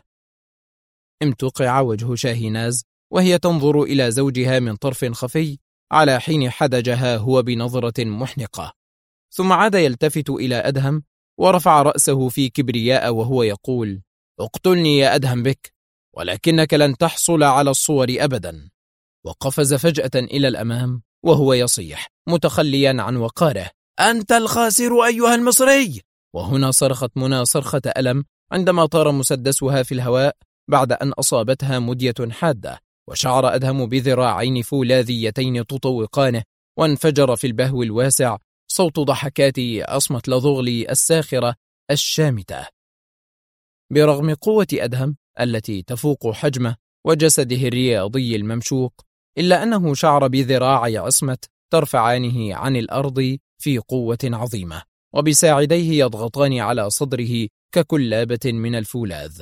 امتقع وجه شاهيناز وهي تنظر إلى زوجها من طرف خفي، على حين حدجها هو بنظرة محنقة، ثم عاد يلتفت إلى أدهم ورفع رأسه في كبرياء وهو يقول: اقتلني يا أدهم بك، ولكنك لن تحصل على الصور أبدا. وقفز فجأة إلى الأمام وهو يصيح متخليا عن وقاره: أنت الخاسر أيها المصري. وهنا صرخت منى صرخة ألم عندما طار مسدسها في الهواء بعد أن أصابتها مدية حادة، وشعر أدهم بذراعين فولاذيتين تطوقانه، وانفجر في البهو الواسع صوت ضحكات عصمة لضغلي الساخرة الشامتة. برغم قوة أدهم التي تفوق حجمه وجسده الرياضي الممشوق، إلا أنه شعر بذراعي عصمة ترفعانه عن الأرض في قوة عظيمة، وبساعديه يضغطان على صدره ككلابة من الفولاذ.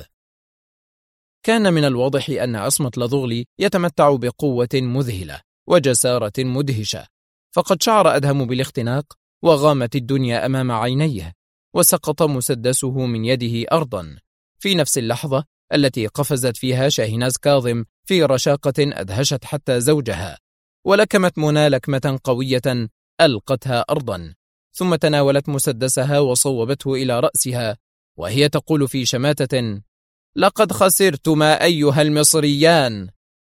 كان من الواضح أن عصمة لضغلي يتمتع بقوة مذهلة وجسارة مدهشة، فقد شعر أدهم بالاختناق، وغامت الدنيا أمام عينيه، وسقط مسدسه من يده أرضا في نفس اللحظة التي قفزت فيها شاهيناز كاظم في رشاقة أدهشت حتى زوجها، ولكمت منى لكمة قوية ألقتها أرضا، ثم تناولت مسدسها وصوبته إلى رأسها وهي تقول في شماتة: لقد خسرتما أيها المصريان.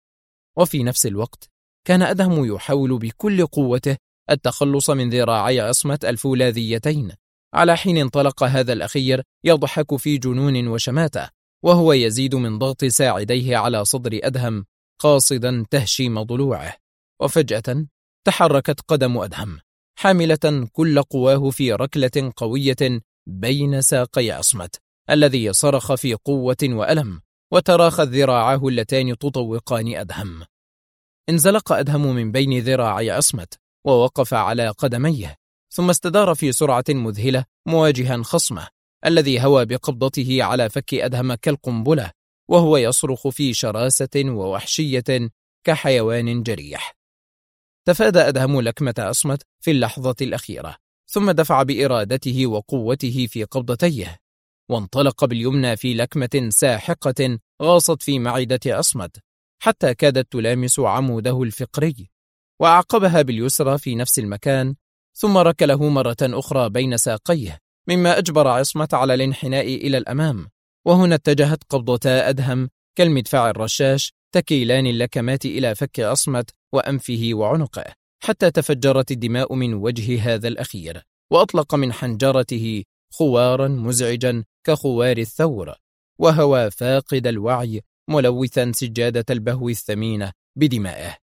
وفي نفس الوقت كان أدهم يحاول بكل قوته التخلص من ذراعي عصمة الفولاذيتين، على حين انطلق هذا الأخير يضحك في جنون وشماتة، وهو يزيد من ضغط ساعديه على صدر أدهم قاصدا تهشيم ضلوعه. وفجأة تحركت قدم أدهم حاملة كل قواه في ركلة قوية بين ساقي عصمة الذي صرخ في قوة وألم، وتراخت ذراعاه اللتان تطوقان أدهم. انزلق أدهم من بين ذراعي عصمة ووقف على قدميه، ثم استدار في سرعة مذهلة مواجها خصمه الذي هوى بقبضته على فك أدهم كالقنبلة، وهو يصرخ في شراسة ووحشية كحيوان جريح. تفادى أدهم لكمة عصمة في اللحظة الأخيرة، ثم دفع بإرادته وقوته في قبضتيه، وانطلق باليمنى في لكمة ساحقة غاصت في معدة عصمة حتى كادت تلامس عموده الفقري، وأعقبها باليسرى في نفس المكان، ثم ركله مرة أخرى بين ساقيه، مما أجبر عصمة على الانحناء إلى الأمام. وهنا اتجهت قبضتا أدهم كالمدفع الرشاش تكيلان اللكمات إلى فك عصمة وأنفه وعنقه، حتى تفجرت الدماء من وجه هذا الأخير، وأطلق من حنجرته خوارا مزعجا كخوار الثور، وهوى فاقد الوعي ملوثا سجادة البهو الثمينة بدمائه.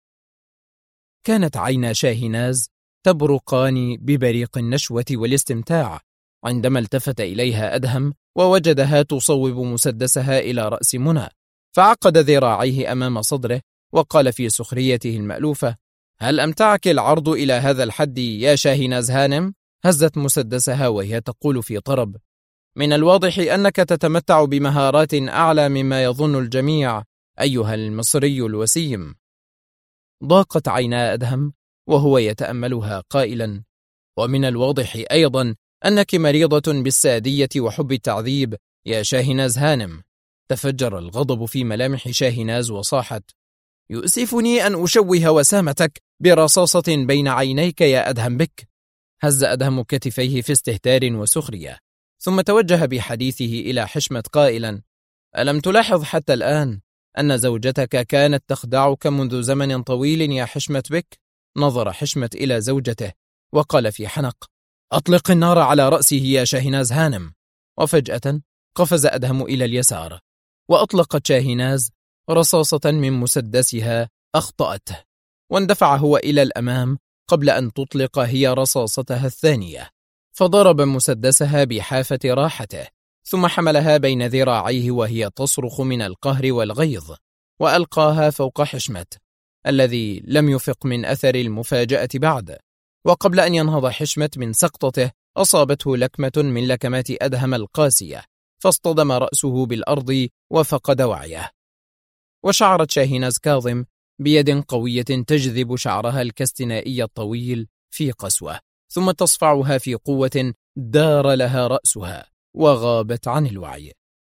كانت عينا شاهيناز تبرقان ببريق النشوة والاستمتاع عندما التفت إليها أدهم ووجدها تصوب مسدسها إلى رأس منى، فعقد ذراعيه أمام صدره وقال في سخريته المألوفة: هل أمتعك العرض إلى هذا الحد يا شاهناز هانم؟ هزت مسدسها وهي تقول في طرب: من الواضح أنك تتمتع بمهارات أعلى مما يظن الجميع أيها المصري الوسيم. ضاقت عينا أدهم وهو يتأملها قائلا: ومن الواضح أيضا أنك مريضة بالسادية وحب التعذيب يا شاهناز هانم. تفجر الغضب في ملامح شاهناز وصاحت: يؤسفني أن أشوه وسامتك برصاصة بين عينيك يا أدهم بك. هز أدهم كتفيه في استهتار وسخرية، ثم توجه بحديثه إلى حشمة قائلا: ألم تلاحظ حتى الآن أن زوجتك كانت تخدعك منذ زمن طويل يا حشمة بك؟ نظر حشمة إلى زوجته وقال في حنق: أطلق النار على رأسه يا شاهناز هانم. وفجأة قفز أدهم إلى اليسار، وأطلقت شاهناز رصاصة من مسدسها أخطأته، واندفع هو إلى الأمام قبل أن تطلق هي رصاصتها الثانية، فضرب مسدسها بحافة راحته، ثم حملها بين ذراعيه وهي تصرخ من القهر والغيظ، وألقاها فوق حشمة الذي لم يفق من أثر المفاجأة بعد. وقبل أن ينهض حشمة من سقطته أصابته لكمة من لكمات أدهم القاسية، فاصطدم رأسه بالأرض وفقد وعيه. وشعرت شاهناز كاظم بيد قوية تجذب شعرها الكستنائي الطويل في قسوة، ثم تصفعها في قوة دار لها رأسها وغابت عن الوعي.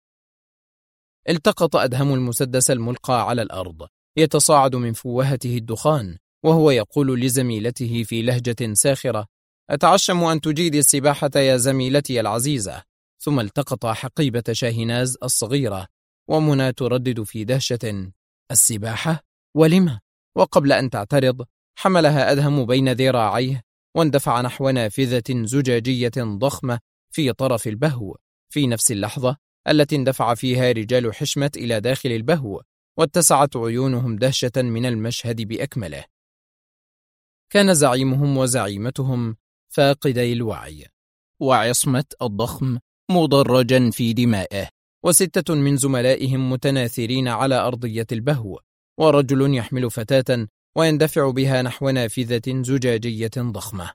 التقط أدهم المسدس الملقى على الأرض يتصاعد من فوهته الدخان، وهو يقول لزميلته في لهجة ساخرة: أتعشم أن تجيدي السباحة يا زميلتي العزيزة. ثم التقط حقيبة شاهناز الصغيرة، ومنى تردد في دهشة: السباحة؟ ولم؟ وقبل أن تعترض حملها أدهم بين ذراعيه واندفع نحو نافذة زجاجية ضخمة في طرف البهو، في نفس اللحظة التي اندفع فيها رجال حشمة إلى داخل البهو، واتسعت عيونهم دهشة من المشهد بأكمله. كان زعيمهم وزعيمتهم فاقدي الوعي، وعصمة الضخم مدرجا في دمائه، وستة من زملائهم متناثرين على أرضية البهو، ورجل يحمل فتاة ويندفع بها نحو نافذة زجاجية ضخمة.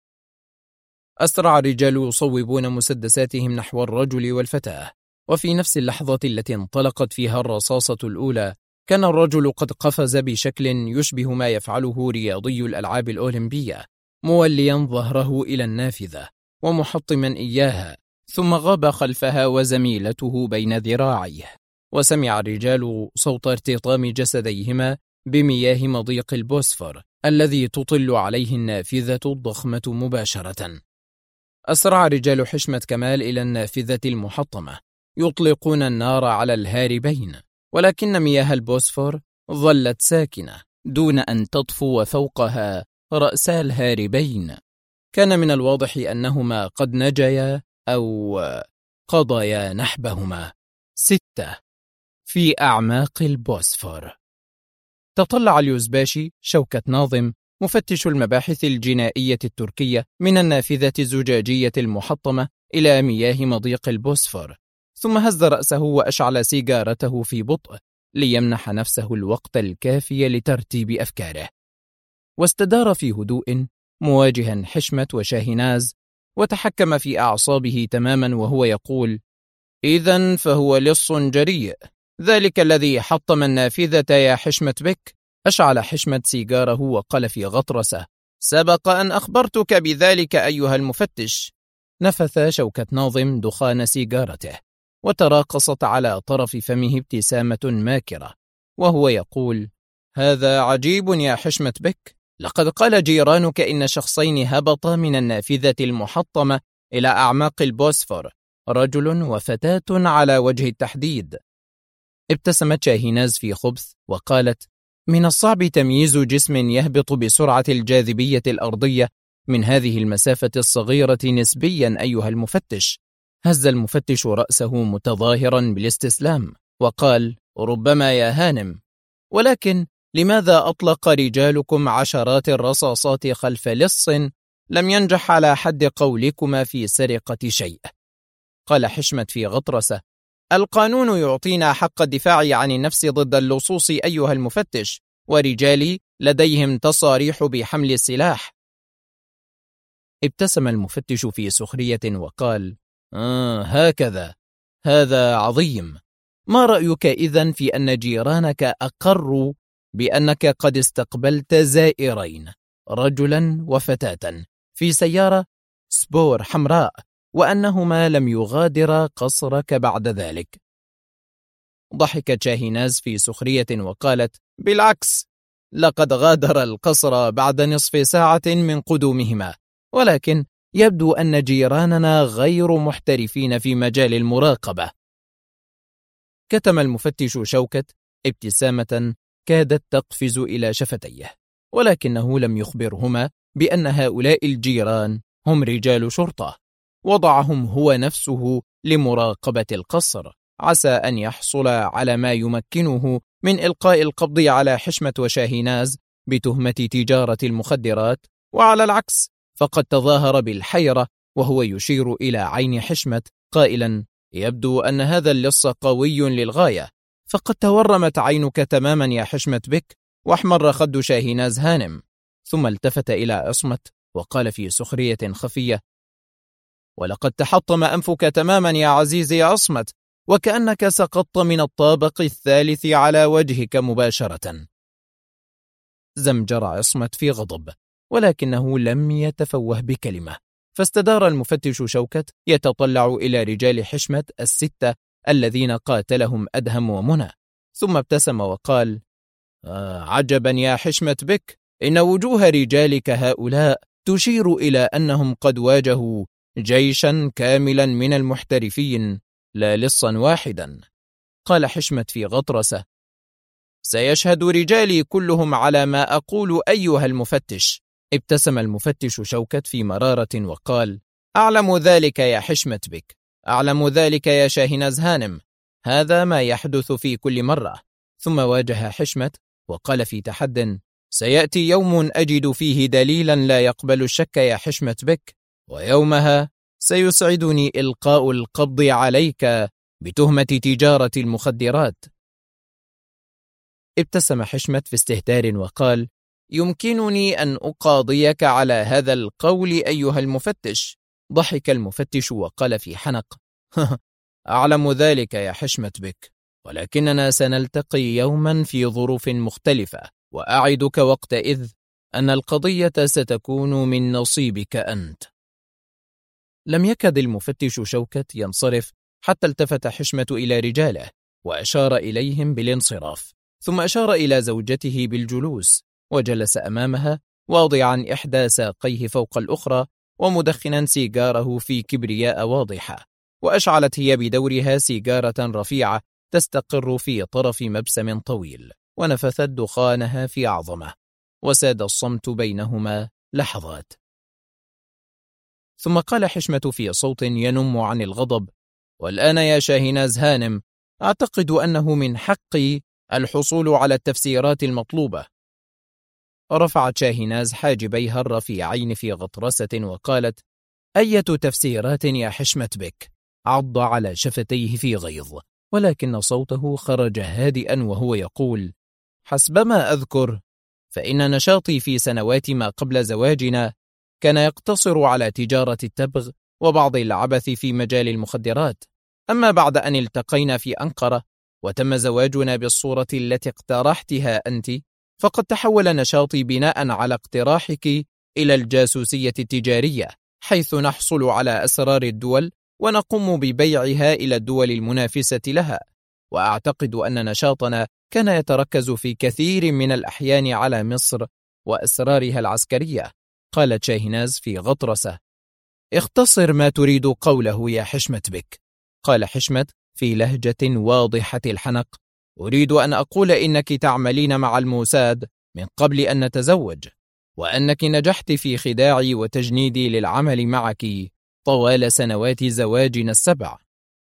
أسرع الرجال يصوبون مسدساتهم نحو الرجل والفتاة، وفي نفس اللحظة التي انطلقت فيها الرصاصة الأولى كان الرجل قد قفز بشكل يشبه ما يفعله رياضي الألعاب الأولمبية، موليا ظهره إلى النافذة ومحطما إياها، ثم غاب خلفها وزميلته بين ذراعيه. وسمع الرجال صوت ارتطام جسديهما بمياه مضيق البوسفور الذي تطل عليه النافذة الضخمة مباشرة. أسرع رجال حشمة كمال إلى النافذة المحطمة يطلقون النار على الهاربين، ولكن مياه البوسفور ظلت ساكنة دون أن تطفو فوقها رأسا الهاربين. كان من الواضح أنهما قد نجيا أو قضيا نحبهما. 6. في أعماق البوسفور. تطلع اليوزباشي شوكة ناظم مفتش المباحث الجنائية التركية من النافذة الزجاجية المحطمة إلى مياه مضيق البوسفور، ثم هز رأسه وأشعل سيجارته في بطء ليمنح نفسه الوقت الكافي لترتيب أفكاره، واستدار في هدوء مواجها حشمة وشاهناز، وتحكم في أعصابه تماما وهو يقول: إذن فهو لص جريء، ذلك الذي حطم النافذة يا حشمة بك. أشعل حشمة سيجاره وقال في غطرسة: سبق أن أخبرتك بذلك أيها المفتش. نفث شوكة ناظم دخان سيجارته، وتراقصت على طرف فمه ابتسامة ماكرة وهو يقول: هذا عجيب يا حشمة بك، لقد قال جيرانك إن شخصين هبطا من النافذة المحطمة إلى أعماق البوسفور، رجل وفتاة على وجه التحديد. ابتسمت شاهناز في خبث وقالت: من الصعب تمييز جسم يهبط بسرعة الجاذبية الأرضية من هذه المسافة الصغيرة نسبيا أيها المفتش. هز المفتش رأسه متظاهرا بالاستسلام وقال: ربما يا هانم، ولكن لماذا أطلق رجالكم عشرات الرصاصات خلف لص لم ينجح على حد قولكما في سرقة شيء؟ قال حشمة في غطرسة: القانون يعطينا حق الدفاع عن النفس ضد اللصوص أيها المفتش، ورجالي لديهم تصاريح بحمل السلاح. ابتسم المفتش في سخرية وقال: هكذا، هذا عظيم. ما رأيك إذن في أن جيرانك أقروا بأنك قد استقبلت زائرين، رجلا وفتاة، في سيارة سبور حمراء، وأنهما لم يغادرا قصرك بعد ذلك؟ ضحكت شاهيناز في سخرية وقالت: بالعكس، لقد غادر القصر بعد نصف ساعة من قدومهما، ولكن يبدو أن جيراننا غير محترفين في مجال المراقبة. كتم المفتش شوكت ابتسامة كادت تقفز إلى شفتيه، ولكنه لم يخبرهما بأن هؤلاء الجيران هم رجال شرطة، وضعهم هو نفسه لمراقبة القصر، عسى أن يحصل على ما يمكنه من إلقاء القبض على حشمة وشاهيناز بتهمة تجارة المخدرات. وعلى العكس، فقد تظاهر بالحيرة وهو يشير إلى عين حشمة قائلا: يبدو أن هذا اللص قوي للغاية، فقد تورمت عينك تماما يا حشمة بك، واحمر خد شاهيناز هانم. ثم التفت إلى عصمت وقال في سخرية خفية: ولقد تحطم أنفك تماما يا عزيزي عصمت، وكأنك سقطت من الطابق الثالث على وجهك مباشرة. زمجر عصمت في غضب، ولكنه لم يتفوه بكلمة، فاستدار المفتش شوكت يتطلع إلى رجال حشمة الستة الذين قاتلهم أدهم ومنى، ثم ابتسم وقال: عجبا يا حشمة بك، إن وجوه رجالك هؤلاء تشير إلى أنهم قد واجهوا جيشا كاملا من المحترفين، لا لصا واحدا. قال حشمة في غطرسة: سيشهد رجالي كلهم على ما أقول أيها المفتش. ابتسم المفتش شوكت في مرارة وقال: أعلم ذلك يا حشمة بك، أعلم ذلك يا شاهيناز هانم، هذا ما يحدث في كل مرة. ثم واجه حشمة وقال في تحد: سيأتي يوم أجد فيه دليلا لا يقبل الشك يا حشمة بك، ويومها سيسعدني إلقاء القبض عليك بتهمة تجارة المخدرات. ابتسم حشمة في استهتار وقال: يمكنني أن أقاضيك على هذا القول أيها المفتش. ضحك المفتش وقال في حنق: أعلم ذلك يا حشمة بك، ولكننا سنلتقي يوما في ظروف مختلفة، وأعدك وقتئذ أن القضية ستكون من نصيبك أنت. لم يكد المفتش شوكت ينصرف حتى التفت حشمة إلى رجاله وأشار إليهم بالانصراف، ثم أشار إلى زوجته بالجلوس، وجلس أمامها واضعا إحدى ساقيه فوق الأخرى ومدخنا سيجاره في كبرياء واضحة، وأشعلت هي بدورها سيجارة رفيعة تستقر في طرف مبسم طويل، ونفثت دخانها في عظمة، وساد الصمت بينهما لحظات. ثم قال حشمة في صوت ينم عن الغضب: والآن يا شاهيناز هانم، أعتقد أنه من حقي الحصول على التفسيرات المطلوبة. رفعت شاهيناز حاجبيها الرفيعين في غطرسة وقالت: أية تفسيرات يا حشمة بك؟ عض على شفتيه في غيظ، ولكن صوته خرج هادئا وهو يقول: حسبما أذكر فإن نشاطي في سنوات ما قبل زواجنا كان يقتصر على تجارة التبغ وبعض العبث في مجال المخدرات، أما بعد أن التقينا في أنقرة وتم زواجنا بالصورة التي اقترحتها أنت، فقد تحول نشاطي بناء على اقتراحك إلى الجاسوسية التجارية، حيث نحصل على أسرار الدول ونقوم ببيعها إلى الدول المنافسة لها. وأعتقد أن نشاطنا كان يتركز في كثير من الأحيان على مصر وأسرارها العسكرية. قالت شاهيناز في غطرسة: اختصر ما تريد قوله يا حشمة بك. قال حشمة في لهجة واضحة الحنق: أريد أن أقول إنك تعملين مع الموساد من قبل أن نتزوج، وأنك نجحت في خداعي وتجنيدي للعمل معك طوال سنوات زواجنا 7.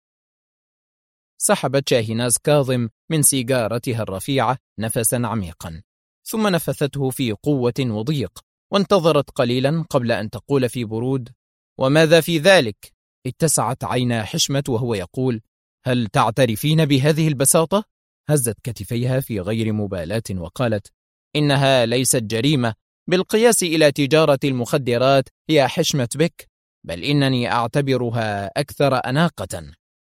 سحبت شاهيناز كاظم من سيجارتها الرفيعة نفسا عميقا، ثم نفثته في قوة وضيق، وانتظرت قليلا قبل أن تقول في برود: وماذا في ذلك؟ اتسعت عينا حشمة وهو يقول: هل تعترفين بهذه البساطة؟ هزت كتفيها في غير مبالاة وقالت: إنها ليست جريمة بالقياس إلى تجارة المخدرات يا حشمة بك، بل إنني أعتبرها أكثر أناقة.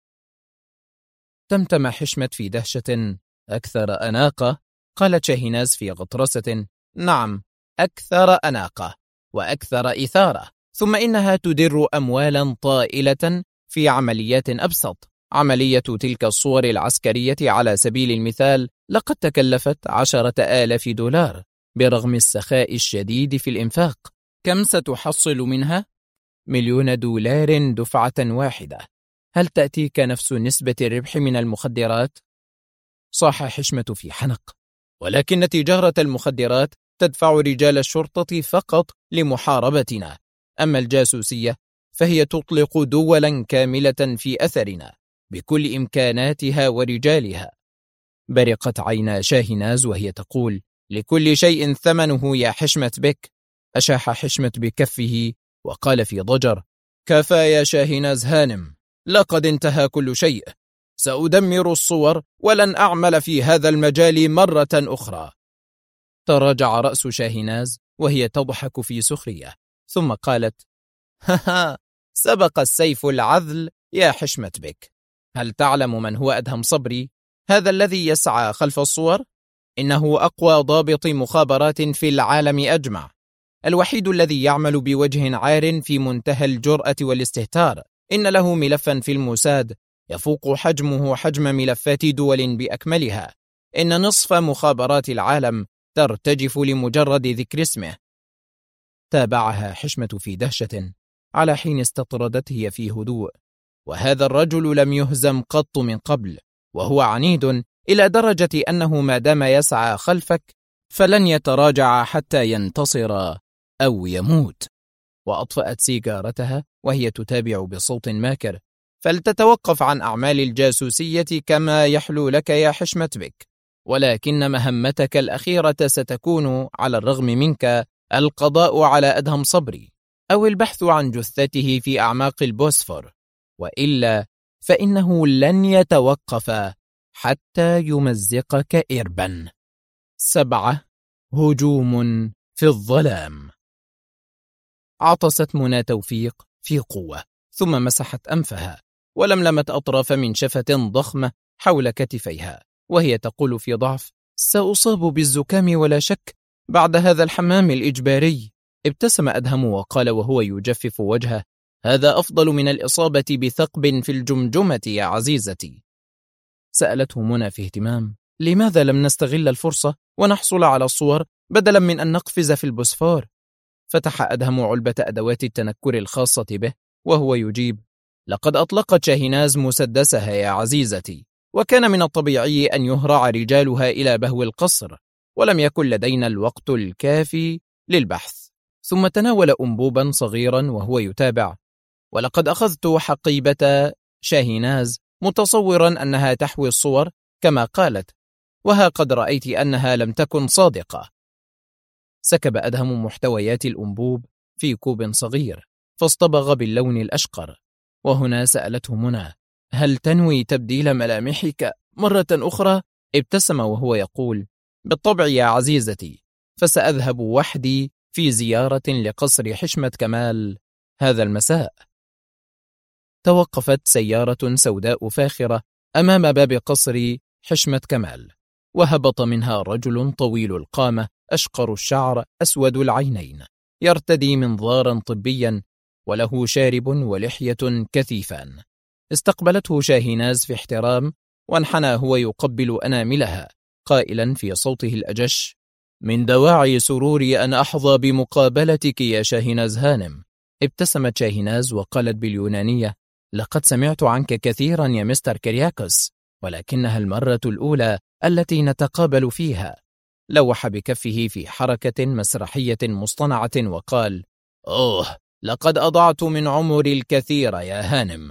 تمتم حشمة في دهشة. أكثر أناقة؟ قالت شاهيناز في غطرسة. نعم، أكثر أناقة وأكثر إثارة، ثم إنها تدر أموالا طائلة في عمليات أبسط. عملية تلك الصور العسكرية على سبيل المثال لقد تكلفت 10,000 دولار، برغم السخاء الشديد في الإنفاق. كم ستحصل منها؟ 1,000,000 دولار دفعة واحدة. هل تأتيك نفس نسبة الربح من المخدرات؟ صاح حشمة في حنق. ولكن تجارة المخدرات تدفع رجال الشرطة فقط لمحاربتنا، أما الجاسوسية فهي تطلق دولا كاملة في أثرنا بكل إمكاناتها ورجالها. برقت عينا شاهيناز وهي تقول: لكل شيء ثمنه يا حشمة بك. أشاح حشمة بكفه وقال في ضجر: كفى يا شاهيناز هانم، لقد انتهى كل شيء. سأدمر الصور ولن أعمل في هذا المجال مرة أخرى. تراجع رأس شاهيناز وهي تضحك في سخرية، ثم قالت: هاها، سبق السيف العذل يا حشمة بك. هل تعلم من هو أدهم صبري؟ هذا الذي يسعى خلف الصور؟ إنه أقوى ضابط مخابرات في العالم أجمع، الوحيد الذي يعمل بوجه عار في منتهى الجرأة والاستهتار. إن له ملفا في الموساد يفوق حجمه حجم ملفات دول بأكملها. إن نصف مخابرات العالم ترتجف لمجرد ذكر اسمه. تابعها حشمة في دهشة، على حين استطردت هي في هدوء: وهذا الرجل لم يهزم قط من قبل، وهو عنيد إلى درجة أنه ما دام يسعى خلفك فلن يتراجع حتى ينتصر أو يموت. وأطفأت سيجارتها وهي تتابع بصوت ماكر: فلتتوقف عن أعمال الجاسوسية كما يحلو لك يا حشمة بك، ولكن مهمتك الأخيرة ستكون على الرغم منك القضاء على أدهم صبري، أو البحث عن جثته في أعماق البوسفور، وإلا فإنه لن يتوقف حتى يمزقك إربا. 7. هجوم في الظلام. عطست منى توفيق في قوة، ثم مسحت أنفها ولملمت أطراف منشفة ضخمة حول كتفيها، وهي تقول في ضعف: سأصاب بالزكام ولا شك بعد هذا الحمام الإجباري. ابتسم أدهم وقال وهو يجفف وجهه: هذا أفضل من الإصابة بثقب في الجمجمة يا عزيزتي. سألته منى في اهتمام: لماذا لم نستغل الفرصة ونحصل على الصور بدلا من أن نقفز في البوسفور؟ فتح أدهم علبة أدوات التنكر الخاصة به وهو يجيب: لقد أطلقت شاهيناز مسدسها يا عزيزتي، وكان من الطبيعي أن يهرع رجالها إلى بهو القصر، ولم يكن لدينا الوقت الكافي للبحث. ثم تناول أنبوبا صغيرا وهو يتابع: ولقد أخذت حقيبة شاهيناز متصورا أنها تحوي الصور كما قالت، وها قد رأيت أنها لم تكن صادقة. سكب أدهم محتويات الأنبوب في كوب صغير فاصطبغ باللون الأشقر، وهنا سألته منى: هل تنوي تبديل ملامحك مرة أخرى؟ ابتسم وهو يقول: بالطبع يا عزيزتي، فسأذهب وحدي في زيارة لقصر حشمة كمال هذا المساء. توقفت سيارة سوداء فاخرة أمام باب قصر حشمة كمال، وهبط منها رجل طويل القامة أشقر الشعر أسود العينين، يرتدي منظارا طبيا وله شارب ولحية كثيفان. استقبلته شاهيناز في احترام، وانحنى هو يقبل أناملها قائلا في صوته الأجش: من دواعي سروري أن أحظى بمقابلتك يا شاهيناز هانم. ابتسمت شاهيناز وقالت باليونانية: لقد سمعت عنك كثيرا يا مستر كرياكوس، ولكنها المرة الأولى التي نتقابل فيها. لوح بكفه في حركة مسرحية مصطنعة وقال: أوه، لقد أضعت من عمري الكثير يا هانم.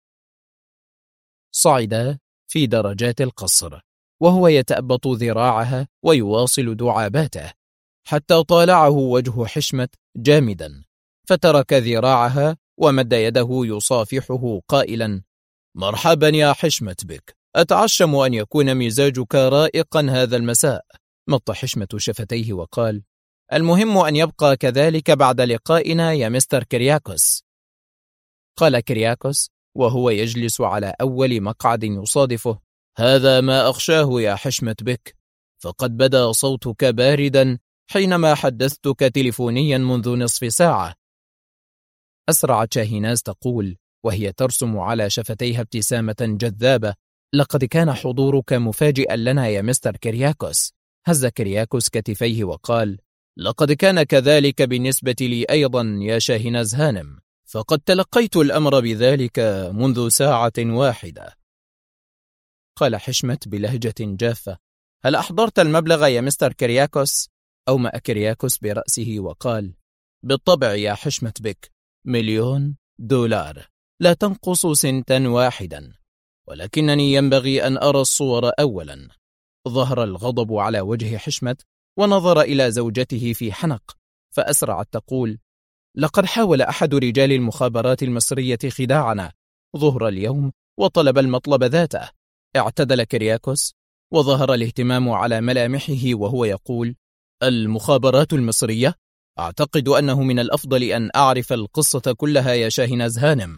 صعد في درجات القصر وهو يتأبط ذراعها ويواصل دعاباته، حتى طالعه وجه حشمة جامدا، فترك ذراعها ومد يده يصافحه قائلا: مرحبا يا حشمة بك، أتعشم أن يكون مزاجك رائقا هذا المساء. مط حشمة شفتيه وقال: المهم أن يبقى كذلك بعد لقائنا يا مستر كيرياكوس. قال كيرياكوس وهو يجلس على أول مقعد يصادفه: هذا ما أخشاه يا حشمة بك، فقد بدا صوتك باردا حينما حدثتك تليفونيا منذ نصف ساعة. أسرعت شاهيناز تقول وهي ترسم على شفتيها ابتسامة جذابة: لقد كان حضورك مفاجئا لنا يا مستر كيرياكوس. هز كيرياكوس كتفيه وقال: لقد كان كذلك بالنسبة لي أيضا يا شاهيناز هانم، فقد تلقيت الأمر بذلك منذ ساعة واحدة. قال حشمة بلهجة جافة: هل أحضرت المبلغ يا مستر كيرياكوس؟ أومأ كيرياكوس برأسه وقال: بالطبع يا حشمة بك، $1,000,000 لا تنقص سنتا واحدا، ولكنني ينبغي أن أرى الصور أولا. ظهر الغضب على وجه حشمة ونظر إلى زوجته في حنق، فأسرعت تقول: لقد حاول أحد رجال المخابرات المصرية خداعنا ظهر اليوم وطلب المطلب ذاته. اعتدل كيرياكوس وظهر الاهتمام على ملامحه وهو يقول: المخابرات المصرية؟ أعتقد أنه من الأفضل أن أعرف القصة كلها يا شاهيناز هانم.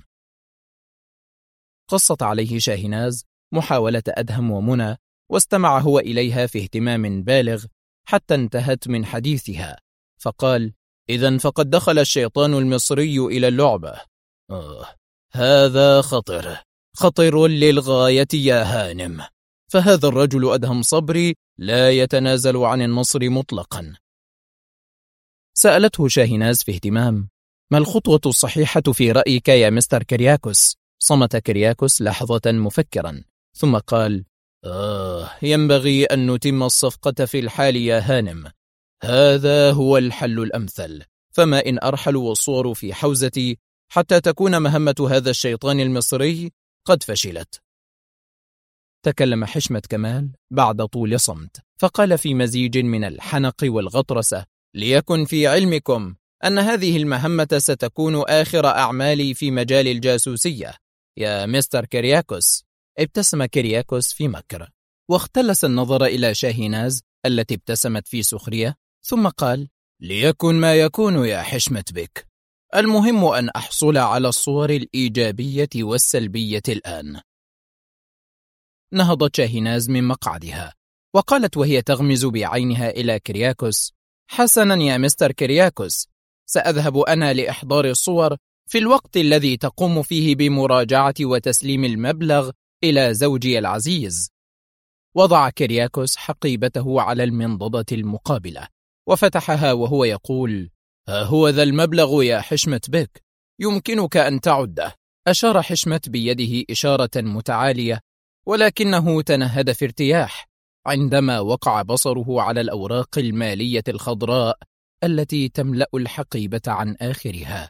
قصت عليه شاهيناز محاولة أدهم ومنى، واستمع هو إليها في اهتمام بالغ حتى انتهت من حديثها، فقال: إذن فقد دخل الشيطان المصري إلى اللعبة. هذا خطر للغاية يا هانم، فهذا الرجل أدهم صبري لا يتنازل عن النصر مطلقا. سألته شاهيناز في اهتمام: ما الخطوة الصحيحة في رأيك يا مستر كيرياكوس؟ صمت كيرياكوس لحظة مفكرا ثم قال: ينبغي أن نتم الصفقة في الحال يا هانم، هذا هو الحل الأمثل، فما إن أرحل والصور في حوزتي حتى تكون مهمة هذا الشيطان المصري قد فشلت. تكلم حشمة كمال بعد طول صمت فقال في مزيج من الحنق والغطرسة: ليكن في علمكم أن هذه المهمة ستكون آخر أعمالي في مجال الجاسوسية يا مستر كيرياكوس. ابتسم كيرياكوس في مكر واختلس النظر إلى شاهيناز التي ابتسمت في سخرية، ثم قال: ليكن ما يكون يا حشمة بك، المهم أن أحصل على الصور الإيجابية والسلبية الآن. نهضت شاهيناز من مقعدها وقالت وهي تغمز بعينها إلى كيرياكوس: حسنا يا مستر كيرياكوس، سأذهب أنا لإحضار الصور في الوقت الذي تقوم فيه بمراجعة وتسليم المبلغ إلى زوجي العزيز. وضع كيرياكوس حقيبته على المنضدة المقابلة وفتحها وهو يقول: ها هو ذا المبلغ يا حشمة بك، يمكنك أن تعده. أشار حشمة بيده إشارة متعالية، ولكنه تنهد في ارتياح عندما وقع بصره على الأوراق المالية الخضراء التي تملأ الحقيبة عن آخرها.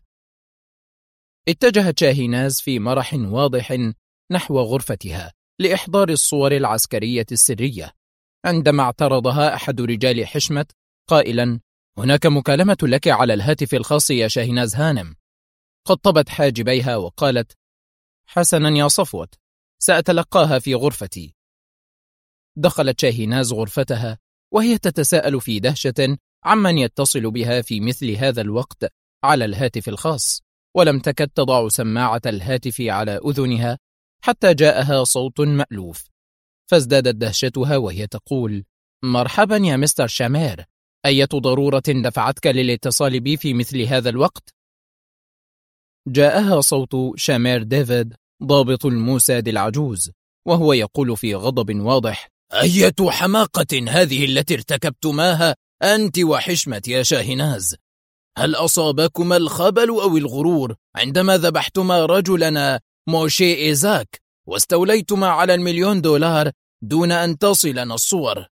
اتجهت شاهيناز في مرح واضح نحو غرفتها لإحضار الصور العسكرية السرية، عندما اعترضها أحد رجال حشمة قائلا: هناك مكالمة لك على الهاتف الخاص يا شاهيناز هانم. قطبت حاجبيها وقالت: حسنا يا صفوت، سأتلقاها في غرفتي. دخلت شاهيناز غرفتها وهي تتساءل في دهشة عمن يتصل بها في مثل هذا الوقت على الهاتف الخاص، ولم تكد تضع سماعة الهاتف على أذنها حتى جاءها صوت مألوف، فازدادت دهشتها وهي تقول: مرحبا يا مستر شامير، أية ضرورة دفعتك للاتصال بي في مثل هذا الوقت؟ جاءها صوت شامير ديفيد ضابط الموساد العجوز وهو يقول في غضب واضح: أية حماقة هذه التي ارتكبتماها أنت وحشمة يا شاهيناز؟ هل أصابكما الخبل أو الغرور عندما ذبحتما رجلنا موشي إيزاك واستوليتما على $1,000,000 دون أن تصلنا الصور؟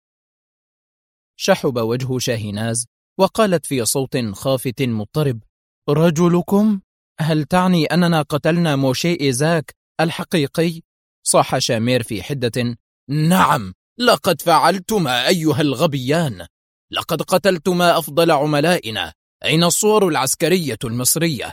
شحب وجه شاهيناز وقالت في صوت خافت مضطرب: رجلكم؟ هل تعني أننا قتلنا موشي إيزاك الحقيقي؟ صاح شامير في حدة: نعم، لقد فعلتما أيها الغبيان، لقد قتلتما أفضل عملائنا، أين الصور العسكرية المصرية؟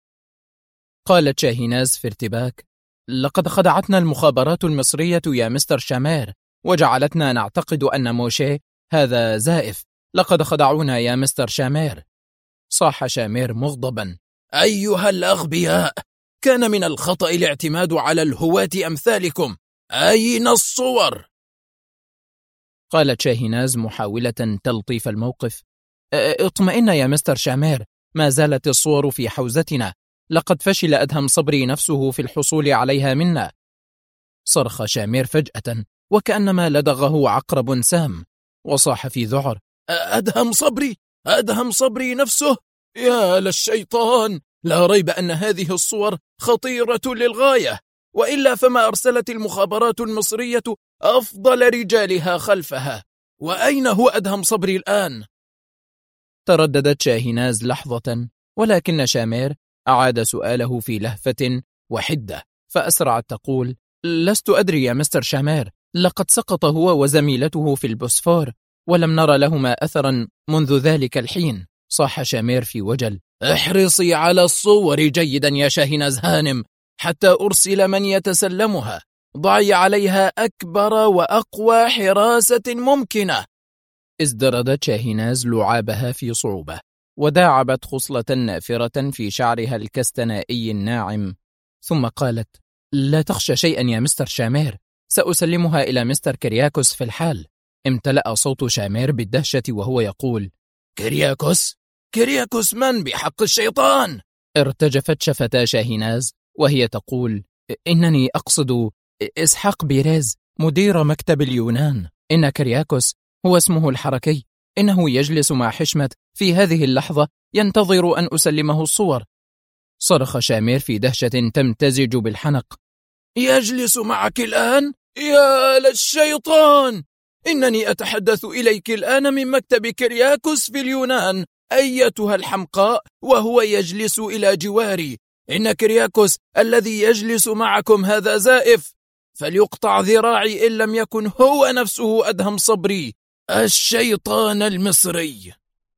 قالت شاهيناز في ارتباك: لقد خدعتنا المخابرات المصرية يا مستر شامير، وجعلتنا نعتقد أن موشي هذا زائف، لقد خدعونا يا مستر شامير. صاح شامير مغضبا: أيها الأغبياء، كان من الخطأ الاعتماد على الهواة أمثالكم. أين الصور؟ قالت شاهيناز محاولة تلطيف الموقف: اطمئن يا مستر شامير، ما زالت الصور في حوزتنا، لقد فشل أدهم صبري نفسه في الحصول عليها منا. صرخ شامير فجأة وكأنما لدغه عقرب سام، وصاح في ذعر: أدهم صبري نفسه؟ يا للشيطان، لا ريب أن هذه الصور خطيرة للغاية، وإلا فما أرسلت المخابرات المصرية أفضل رجالها خلفها. وأين هو أدهم صبري الآن؟ ترددت شاهيناز لحظة، ولكن شامير أعاد سؤاله في لهفة وحدة، فأسرعت تقول: لست أدري يا مستر شامير، لقد سقط هو وزميلته في البوسفور، ولم نرى لهما أثرا منذ ذلك الحين. صاح شامير في وجل: احرصي على الصور جيدا يا شاهيناز هانم حتى أرسل من يتسلمها، ضعي عليها أكبر وأقوى حراسة ممكنة. ازدردت شاهيناز لعابها في صعوبة، وداعبت خصلة نافرة في شعرها الكستنائي الناعم، ثم قالت: لا تخشى شيئا يا مستر شامير، سأسلمها إلى مستر كرياكوس في الحال. امتلأ صوت شامير بالدهشة وهو يقول: كرياكوس من بحق الشيطان؟ ارتجفت شفتا شاهيناز وهي تقول: إنني أقصد إسحاق بيريز، مدير مكتب اليونان. إن كرياكوس هو اسمه الحركي، إنه يجلس مع حشمت في هذه اللحظة ينتظر أن أسلمه الصور. صرخ شامير في دهشة تمتزج بالحنق: يجلس معك الآن؟ يا للشيطان، إنني أتحدث إليك الآن من مكتب كرياكوس في اليونان أيتها الحمقاء، وهو يجلس إلى جواري. إن كرياكوس الذي يجلس معكم هذا زائف، فليقطع ذراعي إن لم يكن هو نفسه أدهم صبري الشيطان المصري.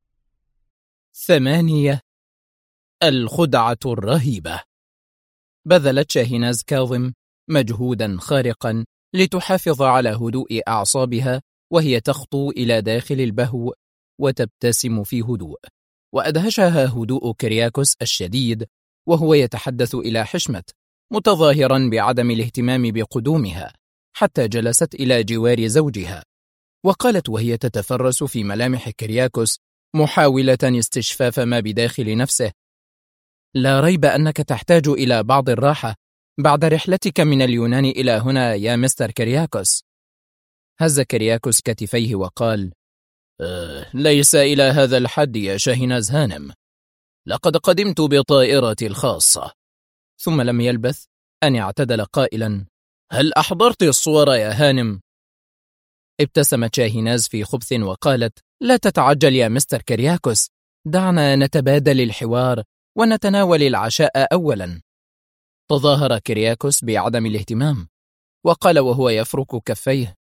8. الخدعة الرهيبة. بذلت شاهيناز كاظم مجهودا خارقا لتحافظ على هدوء أعصابها وهي تخطو إلى داخل البهو وتبتسم في هدوء، وأدهشها هدوء كرياكوس الشديد وهو يتحدث إلى حشمت متظاهرا بعدم الاهتمام بقدومها، حتى جلست إلى جوار زوجها، وقالت وهي تتفرس في ملامح كرياكوس محاولة استشفاف ما بداخل نفسه: لا ريب أنك تحتاج إلى بعض الراحة بعد رحلتك من اليونان إلى هنا يا مستر كرياكوس. هز كرياكوس كتفيه وقال: ليس إلى هذا الحد يا شاهيناز هانم، لقد قدمت بطائرتي الخاصة. ثم لم يلبث أن اعتدل قائلا: هل أحضرت الصور يا هانم؟ ابتسمت شاهيناز في خبث وقالت: لا تتعجل يا مستر كرياكوس، دعنا نتبادل الحوار ونتناول العشاء أولا. تظاهر كرياكوس بعدم الاهتمام، وقال وهو يفرك كفيه: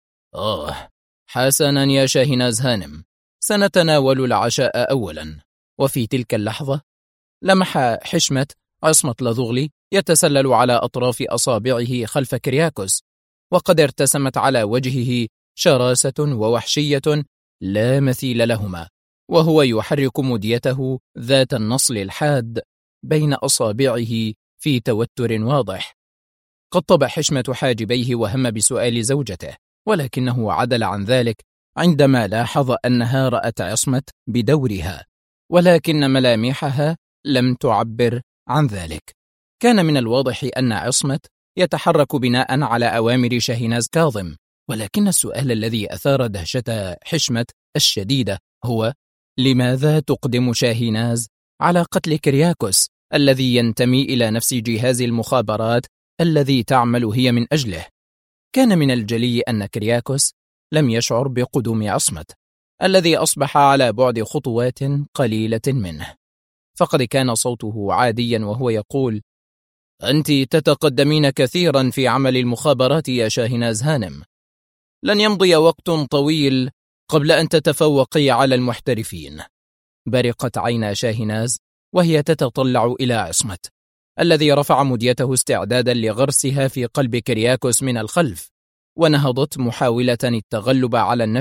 حسنا يا شاهيناز هانم، سنتناول العشاء أولا. وفي تلك اللحظة لمح حشمت عصمت لذغلي يتسلل على أطراف أصابعه خلف كرياكوس، وقد ارتسمت على وجهه شراسة ووحشية لا مثيل لهما، وهو يحرك مديته ذات النصل الحاد بين أصابعه في توتر واضح. قطب حشمة حاجبيه وهم بسؤال زوجته، ولكنه عدل عن ذلك عندما لاحظ أنها رأت عصمت بدورها، ولكن ملامحها لم تعبر عن ذلك. كان من الواضح أن عصمت يتحرك بناء على أوامر شاهيناز كاظم، ولكن السؤال الذي أثار دهشة حشمت الشديدة هو: لماذا تقدم شاهيناز على قتل كرياكوس الذي ينتمي إلى نفس جهاز المخابرات الذي تعمل هي من أجله؟ كان من الجلي أن كرياكوس لم يشعر بقدوم عصمت الذي أصبح على بعد خطوات قليلة منه، فقد كان صوته عاديا وهو يقول: أنت تتقدمين كثيرا في عمل المخابرات يا شاهيناز هانم، لن يمضي وقت طويل قبل أن تتفوقي على المحترفين. برقت عينا شاهيناز وهي تتطلع إلى عصمت الذي رفع مديته استعدادا لغرسها في قلب كرياكوس من الخلف، ونهضت محاولة التغلب على النشوة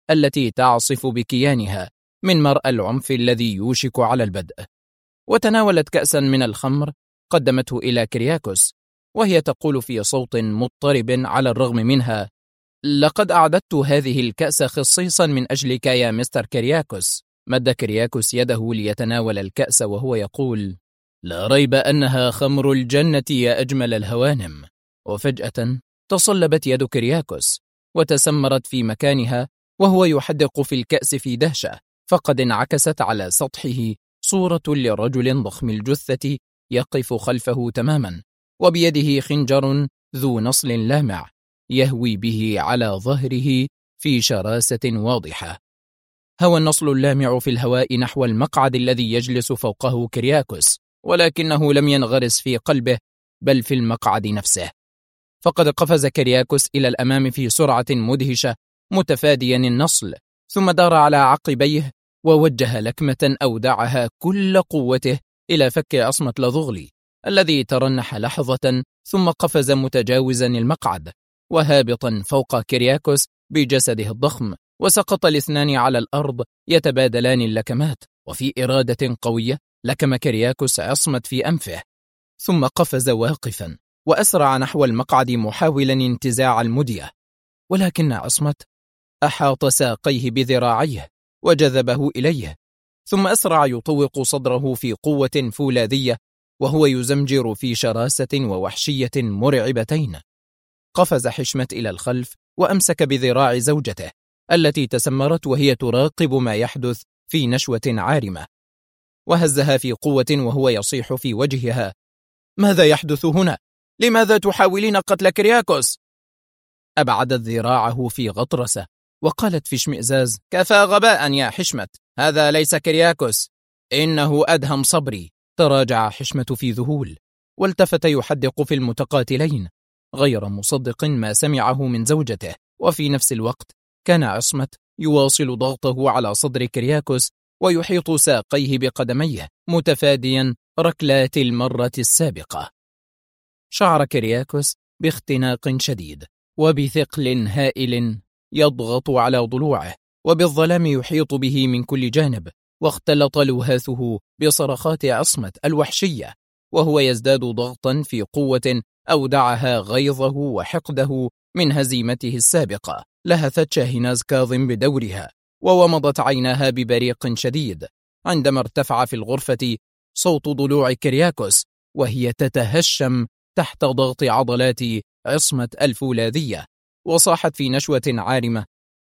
التي تعصف بكيانها من مرأى العنف الذي يوشك على البدء. وتناولت كأسا من الخمر قدمته إلى كرياكوس، وهي تقول في صوت مضطرب على الرغم منها: لقد أعددت هذه الكأس خصيصا من أجلك يا مستر كرياكوس. مد كرياكوس يده ليتناول الكأس وهو يقول: لا ريب أنها خمر الجنة يا أجمل الهوانم. وفجأة تصلبت يد كرياكوس وتسمرت في مكانها وهو يحدق في الكأس في دهشة، فقد انعكست على سطحه صورة لرجل ضخم الجثة يقف خلفه تماما، وبيده خنجر ذو نصل لامع يهوي به على ظهره في شراسة واضحة. هوى النصل اللامع في الهواء نحو المقعد الذي يجلس فوقه كرياكوس، ولكنه لم ينغرس في قلبه بل في المقعد نفسه، فقد قفز كرياكوس إلى الأمام في سرعة مدهشة متفاديا النصل، ثم دار على عقبيه ووجه لكمة أودعها كل قوته إلى فك عصمة لضغلي الذي ترنح لحظة، ثم قفز متجاوزا المقعد وهابطا فوق كرياكوس بجسده الضخم، وسقط الاثنان على الأرض يتبادلان اللكمات. وفي إرادة قوية لكم كرياكوس عصمة في أنفه، ثم قفز واقفا وأسرع نحو المقعد محاولا انتزاع المدية، ولكن عصمة أحاط ساقيه بذراعيه وجذبه إليه، ثم أسرع يطوق صدره في قوة فولاذية وهو يزمجر في شراسة ووحشية مرعبتين. قفز حشمة إلى الخلف وأمسك بذراع زوجته التي تسمرت وهي تراقب ما يحدث في نشوة عارمة، وهزها في قوة وهو يصيح في وجهها: ماذا يحدث هنا؟ لماذا تحاولين قتل كرياكوس؟ أبعدت ذراعه في غطرسة وقالت في اشمئزاز: كفى غباء يا حشمة، هذا ليس كرياكوس، إنه أدهم صبري. تراجع حشمة في ذهول والتفت يحدق في المتقاتلين غير مصدق ما سمعه من زوجته، وفي نفس الوقت كان عصمة يواصل ضغطه على صدر كرياكوس ويحيط ساقيه بقدميه متفاديا ركلات المرة السابقة. شعر كرياكوس باختناق شديد وبثقل هائل يضغط على ضلوعه، وبالظلام يحيط به من كل جانب، واختلط لهاثه بصرخات عصمة الوحشية وهو يزداد ضغطا في قوة أودعها غيظه وحقده من هزيمته السابقة. لهثت شاهناز كاظم بدورها وومضت عيناها ببريق شديد عندما ارتفع في الغرفة صوت ضلوع كرياكوس وهي تتهشم تحت ضغط عضلات عصمة الفولاذية، وصاحت في نشوة عارمة: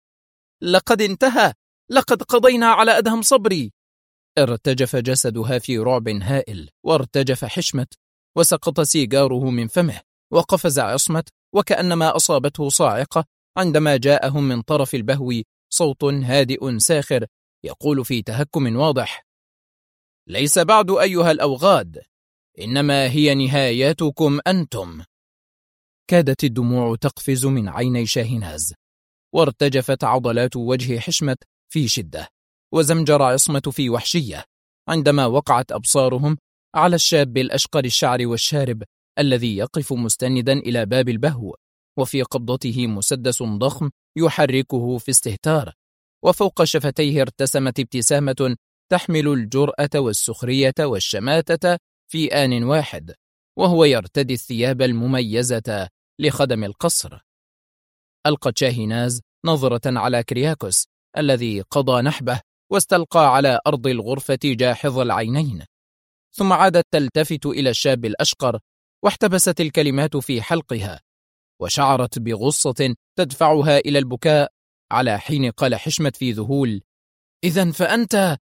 لقد انتهى، لقد قضينا على أدهم صبري. ارتجف جسدها في رعب هائل، وارتجف حشمة وسقط سيجاره من فمه، وقفز عصمة وكأنما أصابته صاعقة عندما جاءهم من طرف البهو صوت هادئ ساخر يقول في تهكم واضح: ليس بعد أيها الأوغاد، إنما هي نهايتكم أنتم. كادت الدموع تقفز من عيني شاهناز، وارتجفت عضلات وجه حشمة في شدة، وزمجر عصمة في وحشية عندما وقعت أبصارهم على الشاب الأشقر الشعر والشارب الذي يقف مستندا إلى باب البهو، وفي قبضته مسدس ضخم يحركه في استهتار، وفوق شفتيه ارتسمت ابتسامة تحمل الجرأة والسخرية والشماتة في آن واحد، وهو يرتدي الثياب المميزة لخدم القصر. ألقت شاهناز نظرة على كرياكوس الذي قضى نحبه واستلقى على أرض الغرفة جاحظ العينين، ثم عادت تلتفت إلى الشاب الأشقر، واحتبست الكلمات في حلقها، وشعرت بغصة تدفعها إلى البكاء، على حين قال حشمة في ذهول: إذن فأنت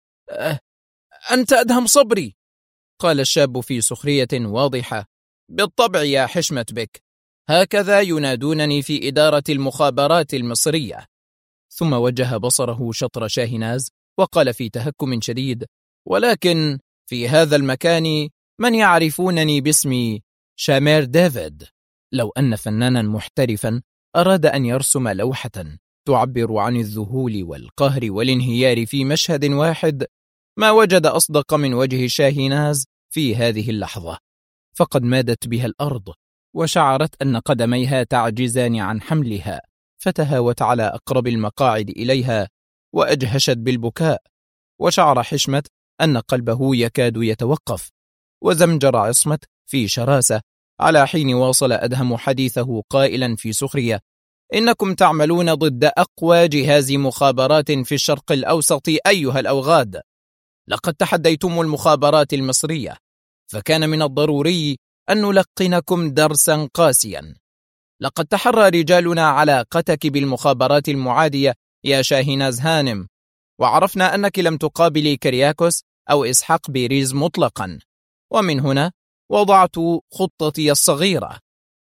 أنت أدهم صبري. قال الشاب في سخرية واضحة: بالطبع يا حشمة بك، هكذا ينادونني في إدارة المخابرات المصرية. ثم وجه بصره شطر شاهناز وقال في تهكم شديد: ولكن في هذا المكان من يعرفونني باسمي شامير ديفيد. لو أن فنانا محترفا أراد أن يرسم لوحة تعبر عن الذهول والقهر والانهيار في مشهد واحد، ما وجد أصدق من وجه شاهناز في هذه اللحظة، فقد مادت بها الأرض، وشعرت أن قدميها تعجزان عن حملها، فتهاوت على أقرب المقاعد إليها وأجهشت بالبكاء، وشعر حشمت أن قلبه يكاد يتوقف، وزمجر عصمت في شراسة على حين واصل أدهم حديثه قائلا في سخرية: إنكم تعملون ضد أقوى جهاز مخابرات في الشرق الأوسط أيها الأوغاد. لقد تحديتم المخابرات المصرية، فكان من الضروري أن نلقنكم درسا قاسيا. لقد تحرى رجالنا علاقتك بالمخابرات المعادية يا شاهيناز هانم، وعرفنا أنك لم تقابلي كرياكوس أو إسحاق بيريز مطلقا، ومن هنا وضعت خطتي الصغيرة.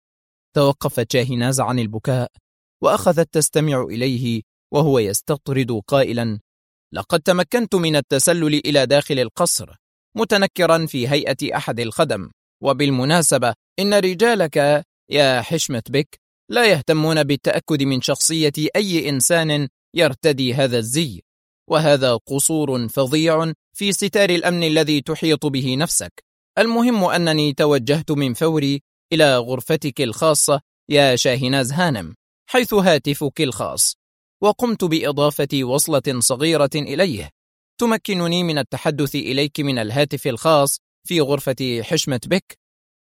توقفت شاهيناز عن البكاء وأخذت تستمع إليه وهو يستطرد قائلا: لقد تمكنت من التسلل إلى داخل القصر متنكرا في هيئة أحد الخدم، وبالمناسبة إن رجالك يا حشمت بك لا يهتمون بالتأكد من شخصية أي إنسان يرتدي هذا الزي، وهذا قصور فظيع في ستار الأمن الذي تحيط به نفسك. المهم أنني توجهت من فوري إلى غرفتك الخاصة يا شاهيناز هانم، حيث هاتفك الخاص، وقمت بإضافة وصلة صغيرة إليه تمكنني من التحدث إليك من الهاتف الخاص في غرفة حشمت بك.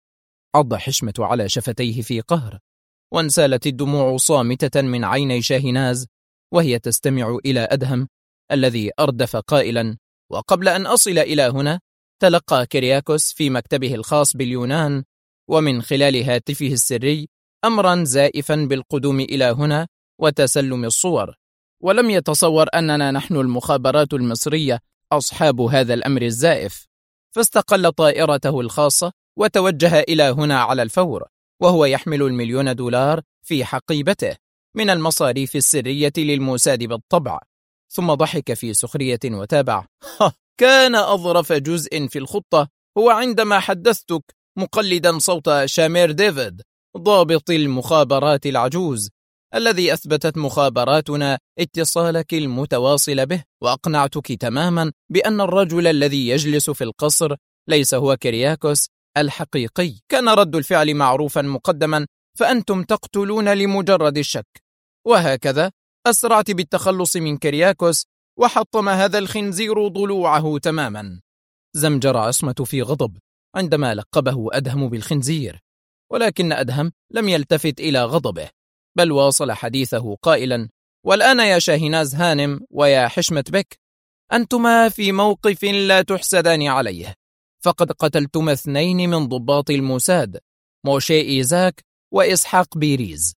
عض حشمة على شفتيه في قهر، وانسالت الدموع صامتة من عيني شاهيناز وهي تستمع إلى أدهم الذي أردف قائلا: وقبل أن أصل إلى هنا تلقى كرياكوس في مكتبه الخاص باليونان ومن خلال هاتفه السري أمرا زائفا بالقدوم إلى هنا وتسلم الصور، ولم يتصور أننا نحن المخابرات المصرية أصحاب هذا الأمر الزائف، فاستقل طائرته الخاصة وتوجه إلى هنا على الفور، وهو يحمل $1,000,000 في حقيبته من المصاريف السرية للموساد بالطبع. ثم ضحك في سخرية وتابع: كان أظرف جزء في الخطة هو عندما حدثتك مقلدا صوت شامير ديفيد ضابط المخابرات العجوز الذي أثبتت مخابراتنا اتصالك المتواصل به، وأقنعتك تماما بأن الرجل الذي يجلس في القصر ليس هو كرياكوس الحقيقي. كان رد الفعل معروفا مقدما، فأنتم تقتلون لمجرد الشك، وهكذا أسرعت بالتخلص من كرياكوس وحطم هذا الخنزير ضلوعه تماما. زمجر عصمة في غضب عندما لقبه أدهم بالخنزير، ولكن أدهم لم يلتفت إلى غضبه، بل واصل حديثه قائلا: والآن يا شاهيناز هانم ويا حشمت بك، أنتما في موقف لا تحسدان عليه، فقد قتلتما 2 من ضباط الموساد، موشي إيزاك وإسحاق بيريز.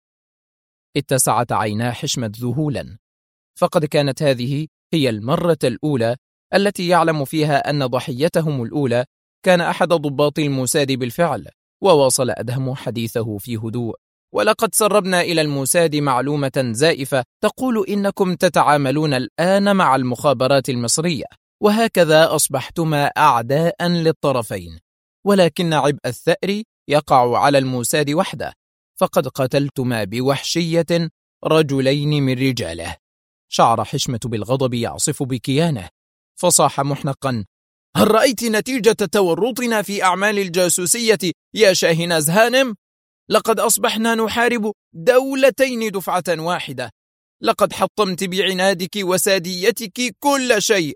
اتسعت عينا حشمت ذهولا، فقد كانت هذه هي المرة الأولى التي يعلم فيها أن ضحيتهم الأولى كان أحد ضباط الموساد بالفعل. وواصل أدهم حديثه في هدوء: ولقد سربنا إلى الموساد معلومة زائفة تقول إنكم تتعاملون الآن مع المخابرات المصرية، وهكذا أصبحتما أعداء للطرفين، ولكن عبء الثأر يقع على الموساد وحده، فقد قتلتما بوحشية رجلين من رجاله. شعر حشمة بالغضب يعصف بكيانه، فصاح محنقا: هل رأيت نتيجة تورطنا في أعمال الجاسوسية يا شاهيناز هانم؟ لقد أصبحنا نحارب دولتين دفعة واحدة، لقد حطمت بعنادك وساديتك كل شيء.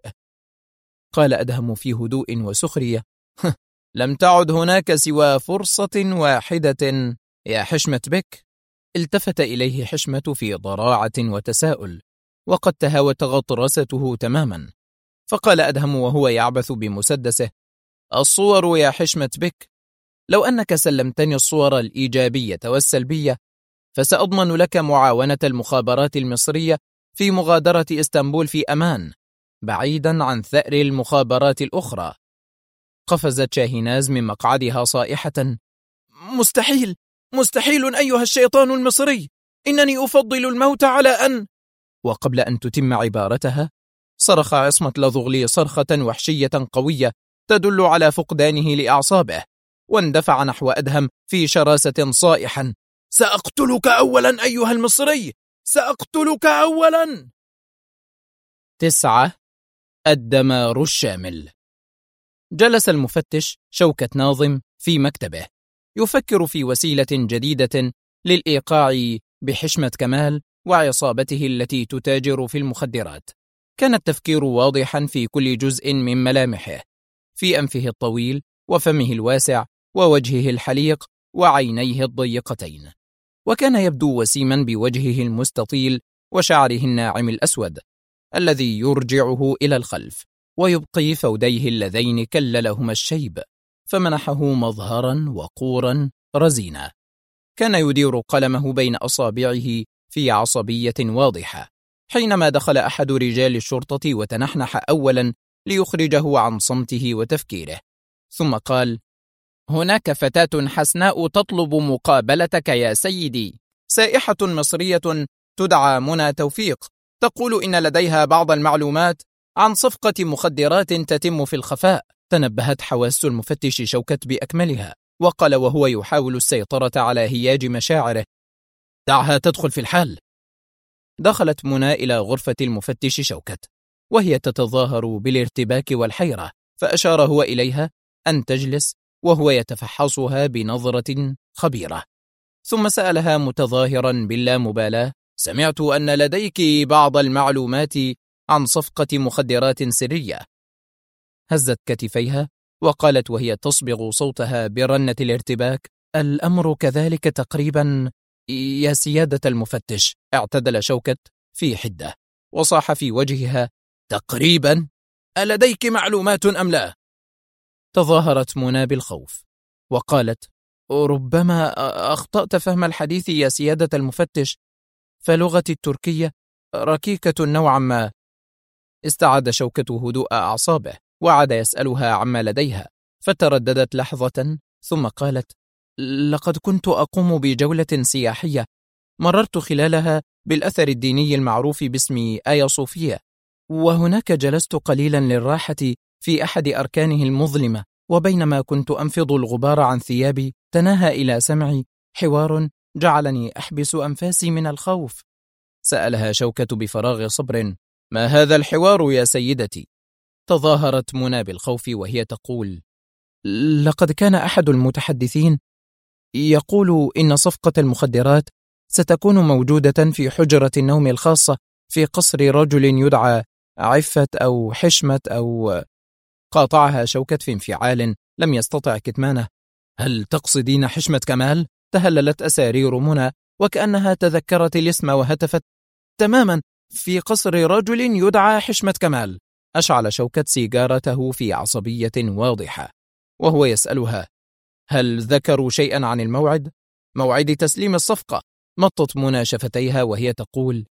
قال أدهم في هدوء وسخرية: لم تعد هناك سوى فرصة واحدة يا حشمة بك. التفت إليه حشمة في ضراعة وتساؤل، وقد تهاوت غطرسته تماما، فقال أدهم وهو يعبث بمسدسه: الصور يا حشمة بك، لو أنك سلمتني الصور الإيجابية والسلبية فسأضمن لك معاونة المخابرات المصرية في مغادرة إسطنبول في أمان، بعيدا عن ثأر المخابرات الأخرى. قفزت شاهيناز من مقعدها صائحة: مستحيل، مستحيل أيها الشيطان المصري، إنني أفضل الموت على أن... وقبل أن تتم عبارتها صرخ عصمة لضغلي صرخة وحشية قوية تدل على فقدانه لأعصابه، واندفع نحو أدهم في شراسة صائحا: سأقتلك أولا أيها المصري، سأقتلك أولا. 9. الدمار الشامل. جلس المفتش شوكة ناظم في مكتبه يفكر في وسيلة جديدة للإيقاع بحشمة كمال وعصابته التي تتاجر في المخدرات. كان التفكير واضحا في كل جزء من ملامحه، في أنفه الطويل وفمه الواسع ووجهه الحليق وعينيه الضيقتين، وكان يبدو وسيما بوجهه المستطيل وشعره الناعم الأسود الذي يرجعه إلى الخلف ويبقي فوديه اللذين كللهما الشيب، فمنحه مظهرا وقورا رزينا. كان يدير قلمه بين أصابعه في عصبية واضحة حينما دخل أحد رجال الشرطة وتنحنح أولا ليخرجه عن صمته وتفكيره، ثم قال: هناك فتاة حسناء تطلب مقابلتك يا سيدي، سائحة مصرية تدعى منى توفيق، تقول إن لديها بعض المعلومات عن صفقة مخدرات تتم في الخفاء. تنبهت حواس المفتش شوكت بأكملها، وقال وهو يحاول السيطرة على هياج مشاعره: دعها تدخل في الحال. دخلت منى إلى غرفة المفتش شوكت وهي تتظاهر بالارتباك والحيرة، فأشار هو إليها أن تجلس وهو يتفحصها بنظرة خبيرة، ثم سألها متظاهرا باللامبالاة: سمعت أن لديك بعض المعلومات عن صفقة مخدرات سرية. هزت كتفيها وقالت وهي تصبغ صوتها برنة الارتباك: الأمر كذلك تقريبا يا سيادة المفتش. اعتدل شوكت في حدة وصاح في وجهها: تقريبا؟ ألديك معلومات أم لا؟ تظاهرت منى بالخوف وقالت: ربما أخطأت فهم الحديث يا سيادة المفتش، فلغتي التركية ركيكة نوعا ما. استعاد شوكت هدوء أعصابه وعاد يسألها عما لديها، فترددت لحظة ثم قالت: لقد كنت أقوم بجولة سياحية، مررت خلالها بالأثر الديني المعروف باسم آيا صوفيا، وهناك جلست قليلا للراحة في أحد أركانه المظلمة، وبينما كنت أنفض الغبار عن ثيابي تناهى إلى سمعي حوار جعلني أحبس أنفاسي من الخوف. سألها شوكت بفراغ صبر: ما هذا الحوار يا سيدتي؟ تظاهرت منى بالخوف وهي تقول: لقد كان أحد المتحدثين يقول إن صفقة المخدرات ستكون موجودة في حجرة النوم الخاصة في قصر رجل يدعى عفة أو حشمة أو... قاطعها شوكت في انفعال لم يستطع كتمانه: هل تقصدين حشمة كمال؟ تهللت أسارير منى وكأنها تذكرت الاسم وهتفت: تماما، في قصر رجل يدعى حشمة كمال. أشعل شوكت سيجارته في عصبية واضحة وهو يسألها: هل ذكروا شيئا عن الموعد؟ موعد تسليم الصفقة. مطت منى شفتيها وهي تقول: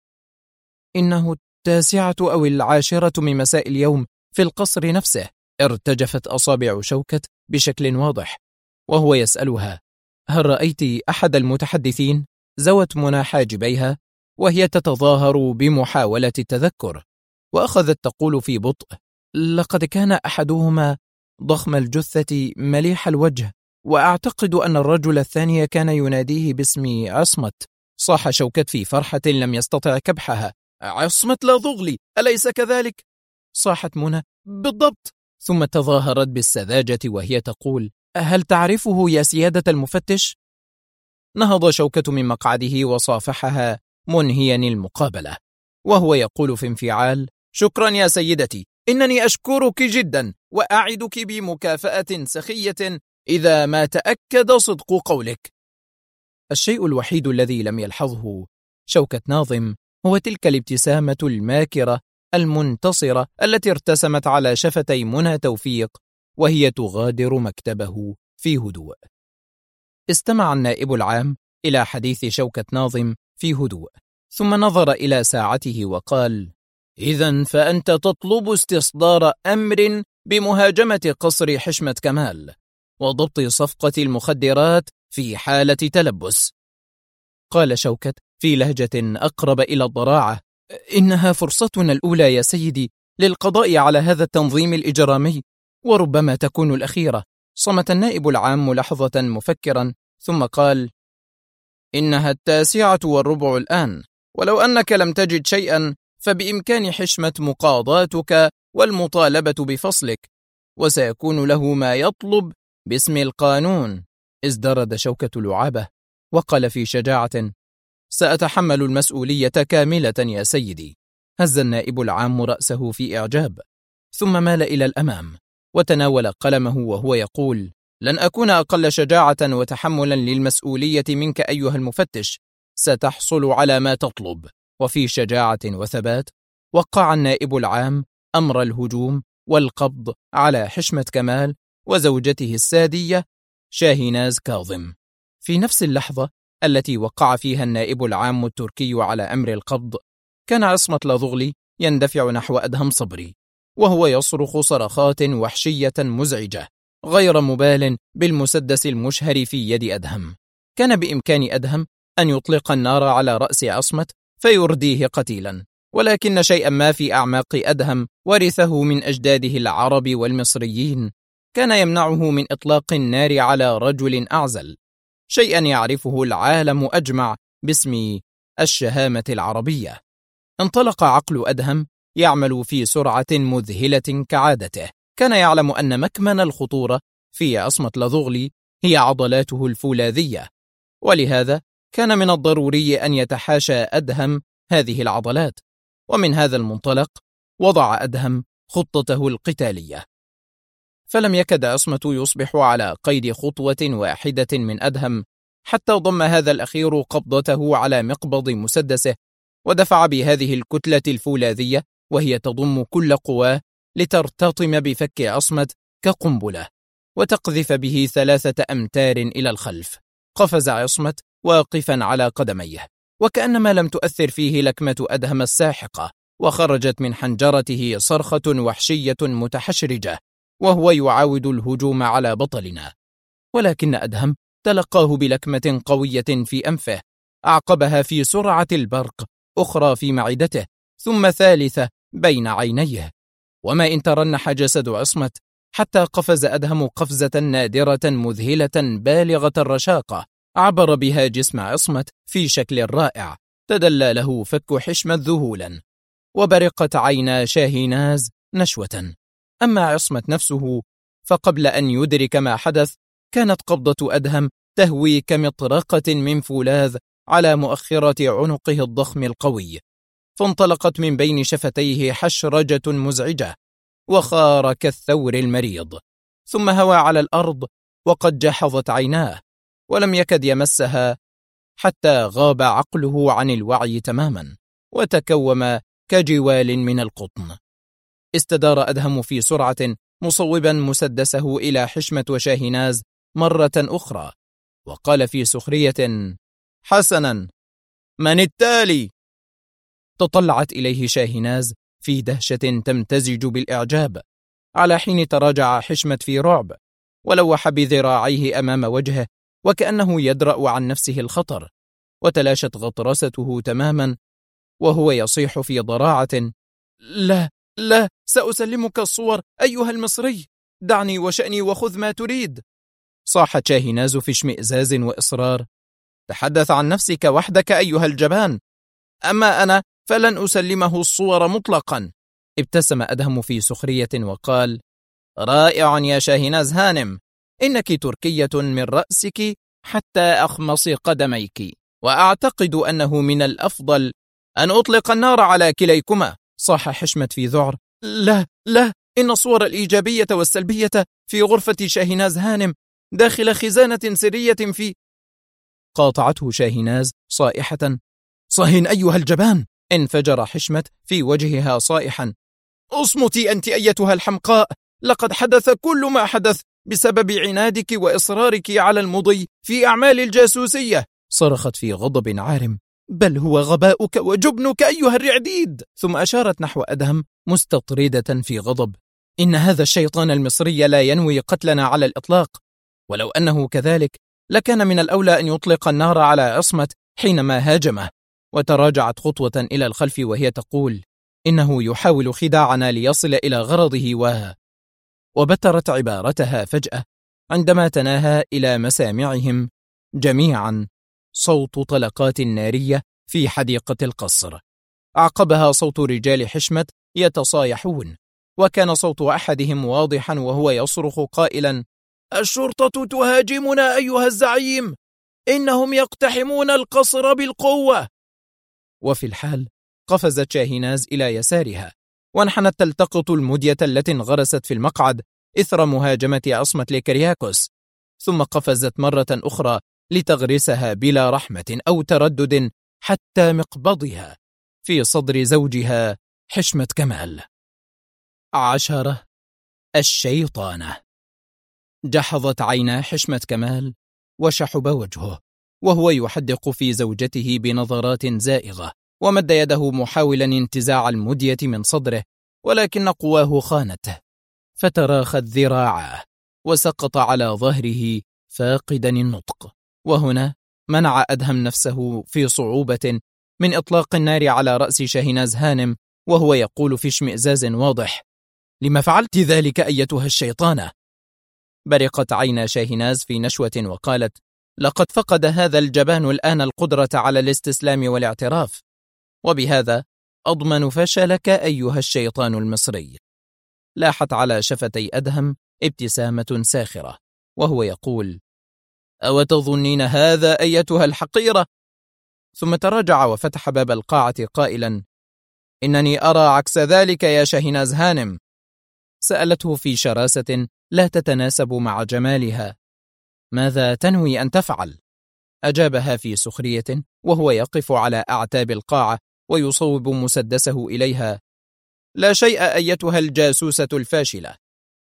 إنه 9 أو 10 من مساء اليوم في القصر نفسه. ارتجفت أصابع شوكت بشكل واضح وهو يسألها: هل رأيت أحد المتحدثين؟ زوت منى حاجبيها وهي تتظاهر بمحاولة التذكر، وأخذت تقول في بطء: لقد كان أحدهما ضخم الجثة مليح الوجه، وأعتقد أن الرجل الثاني كان يناديه باسم عصمت. صاح شوكت في فرحة لم يستطع كبحها: عصمت لا ضغلي، أليس كذلك؟ صاحت منى: بالضبط. ثم تظاهرت بالسذاجة وهي تقول: هل تعرفه يا سيادة المفتش؟ نهض شوكت من مقعده وصافحها منهيا المقابلة وهو يقول في انفعال: شكرا يا سيدتي، إنني أشكرك جدا وأعدك بمكافأة سخية إذا ما تأكد صدق قولك. الشيء الوحيد الذي لم يلحظه شوكت ناظم هو تلك الابتسامة الماكرة المنتصرة التي ارتسمت على شفتي منى توفيق وهي تغادر مكتبه في هدوء. استمع النائب العام إلى حديث شوكت ناظم في هدوء، ثم نظر إلى ساعته وقال: إذن فأنت تطلب استصدار أمر بمهاجمة قصر حشمة كمال وضبط صفقة المخدرات في حالة تلبس. قال شوكت في لهجة أقرب إلى الضراعة: إنها فرصتنا الأولى يا سيدي للقضاء على هذا التنظيم الإجرامي، وربما تكون الأخيرة. صمت النائب العام لحظة مفكرا ثم قال: إنها 9:15 الآن، ولو أنك لم تجد شيئا فبإمكان حشمة مقاضاتك والمطالبة بفصلك، وسيكون له ما يطلب باسم القانون. ازدرد شوكة لعابة وقال في شجاعة: سأتحمل المسؤولية كاملة يا سيدي. هز النائب العام رأسه في إعجاب، ثم مال إلى الأمام وتناول قلمه وهو يقول: لن أكون أقل شجاعة وتحملا للمسؤولية منك أيها المفتش، ستحصل على ما تطلب. وفي شجاعة وثبات وقع النائب العام أمر الهجوم والقبض على حشمة كمال وزوجته السادية شاهيناز كاظم. في نفس اللحظة التي وقع فيها النائب العام التركي على أمر القبض، كان عصمت لضغلي يندفع نحو أدهم صبري وهو يصرخ صرخات وحشية مزعجة، غير مبال بالمسدس المشهر في يد أدهم. كان بإمكان أدهم أن يطلق النار على رأس عصمت فيرديه قتيلا، ولكن شيئا ما في أعماق أدهم ورثه من أجداده العرب والمصريين كان يمنعه من إطلاق النار على رجل أعزل، شيئا يعرفه العالم أجمع باسم الشهامة العربية. انطلق عقل أدهم يعمل في سرعة مذهلة كعادته. كان يعلم أن مكمن الخطورة في عصمت لضغلي هي عضلاته الفولاذية، ولهذا كان من الضروري أن يتحاشى أدهم هذه العضلات. ومن هذا المنطلق وضع أدهم خطته القتالية. فلم يكد عصمة يصبح على قيد خطوة واحدة من أدهم حتى ضم هذا الأخير قبضته على مقبض مسدسه ودفع بهذه الكتلة الفولاذية وهي تضم كل قواه لترتطم بفك عصمت كقنبلة وتقذف به 3 أمتار إلى الخلف. قفز عصمت واقفا على قدميه وكأنما لم تؤثر فيه لكمة أدهم الساحقة، وخرجت من حنجرته صرخة وحشية متحشرجة وهو يعاود الهجوم على بطلنا. ولكن أدهم تلقاه بلكمة قوية في أنفه، أعقبها في سرعة البرق أخرى في معدته، ثم ثالثة بين عينيه. وما إن ترنح جسد عصمت حتى قفز أدهم قفزة نادرة مذهلة بالغة الرشاقة عبر بها جسم عصمت في شكل رائع، تدلى له فك حشمة ذهولا وبرقت عينا شاهيناز نشوة. أما عصمت نفسه فقبل أن يدرك ما حدث كانت قبضة أدهم تهوي كمطرقة من فولاذ على مؤخرة عنقه الضخم القوي، فانطلقت من بين شفتيه حشرجة مزعجة وخار كالثور المريض، ثم هوى على الأرض وقد جحظت عيناه ولم يكد يمسها حتى غاب عقله عن الوعي تماما وتكوم كجوال من القطن. استدار أدهم في سرعة مصوبا مسدسه إلى حشمة وشاهيناز مرة أخرى وقال في سخرية: حسنا، من التالي؟ تطلعت إليه شاهيناز في دهشة تمتزج بالإعجاب، على حين تراجع حشمة في رعب ولوح بذراعيه أمام وجهه وكأنه يدرأ عن نفسه الخطر، وتلاشت غطرسته تماما وهو يصيح في ضراعة: لا لا، سأسلمك الصور أيها المصري، دعني وشأني وخذ ما تريد. صاحت شاهيناز في اشمئزاز وإصرار: تحدث عن نفسك وحدك أيها الجبان، أما أنا فلن أسلمه الصور مطلقا. ابتسم أدهم في سخرية وقال: رائع يا شاهيناز هانم، إنك تركية من رأسك حتى أخمص قدميك، وأعتقد أنه من الأفضل أن أطلق النار على كليكما. صاح حشمة في ذعر: لا لا، إن الصور الإيجابية والسلبية في غرفة شاهيناز هانم داخل خزانة سرية في. قاطعته شاهيناز صائحة: صهين أيها الجبان. انفجر حشمة في وجهها صائحا: اصمتي أنت أيتها الحمقاء، لقد حدث كل ما حدث بسبب عنادك وإصرارك على المضي في أعمال الجاسوسية. صرخت في غضب عارم: بل هو غباؤك وجبنك أيها الرعديد. ثم أشارت نحو أدهم مستطردة في غضب: إن هذا الشيطان المصري لا ينوي قتلنا على الإطلاق، ولو أنه كذلك لكان من الأولى أن يطلق النار على عصمت حينما هاجمه. وتراجعت خطوة إلى الخلف وهي تقول: إنه يحاول خداعنا ليصل إلى غرضه وبترت عبارتها فجأة عندما تناهى إلى مسامعهم جميعا صوت طلقات نارية في حديقة القصر، أعقبها صوت رجال حشمة يتصايحون، وكان صوت أحدهم واضحا وهو يصرخ قائلا: الشرطة تهاجمنا أيها الزعيم. إنهم يقتحمون القصر بالقوة. وفي الحال قفزت شاهيناز إلى يسارها وانحنت تلتقط المدية التي انغرست في المقعد إثر مهاجمة عصمة لكرياكوس، ثم قفزت مرة أخرى لتغرسها بلا رحمة أو تردد حتى مقبضها في صدر زوجها حشمة كمال. 10. الشيطانة. جحظت عينا حشمة كمال وشحب وجهه وهو يحدق في زوجته بنظرات زائغة، ومد يده محاولا انتزاع المدية من صدره، ولكن قواه خانته فتراخت ذراعاه وسقط على ظهره فاقدا النطق. وهنا منع أدهم نفسه في صعوبة من إطلاق النار على رأس شاهيناز هانم وهو يقول في اشمئزاز واضح: لما فعلت ذلك أيتها الشيطانة؟ برقت عينا شاهيناز في نشوة وقالت: لقد فقد هذا الجبان الآن القدرة على الاستسلام والاعتراف، وبهذا أضمن فشلك أيها الشيطان المصري. لاحت على شفتي أدهم ابتسامة ساخرة وهو يقول: أو تظنين هذا أيتها الحقيرة؟ ثم تراجع وفتح باب القاعة قائلا: إنني أرى عكس ذلك يا شاهيناز هانم. سألته في شراسة لا تتناسب مع جمالها: ماذا تنوي أن تفعل؟ أجابها في سخرية وهو يقف على أعتاب القاعة ويصوب مسدسه إليها: لا شيء أيتها الجاسوسة الفاشلة،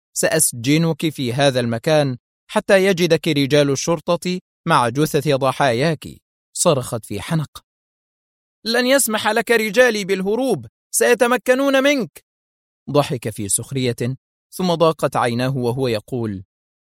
سأسجنك في هذا المكان حتى يجدك رجال الشرطة مع جثث ضحاياك. صرخت في حنق: لن يسمح لك رجالي بالهروب، سيتمكنون منك. ضحك في سخرية ثم ضاقت عيناه وهو يقول: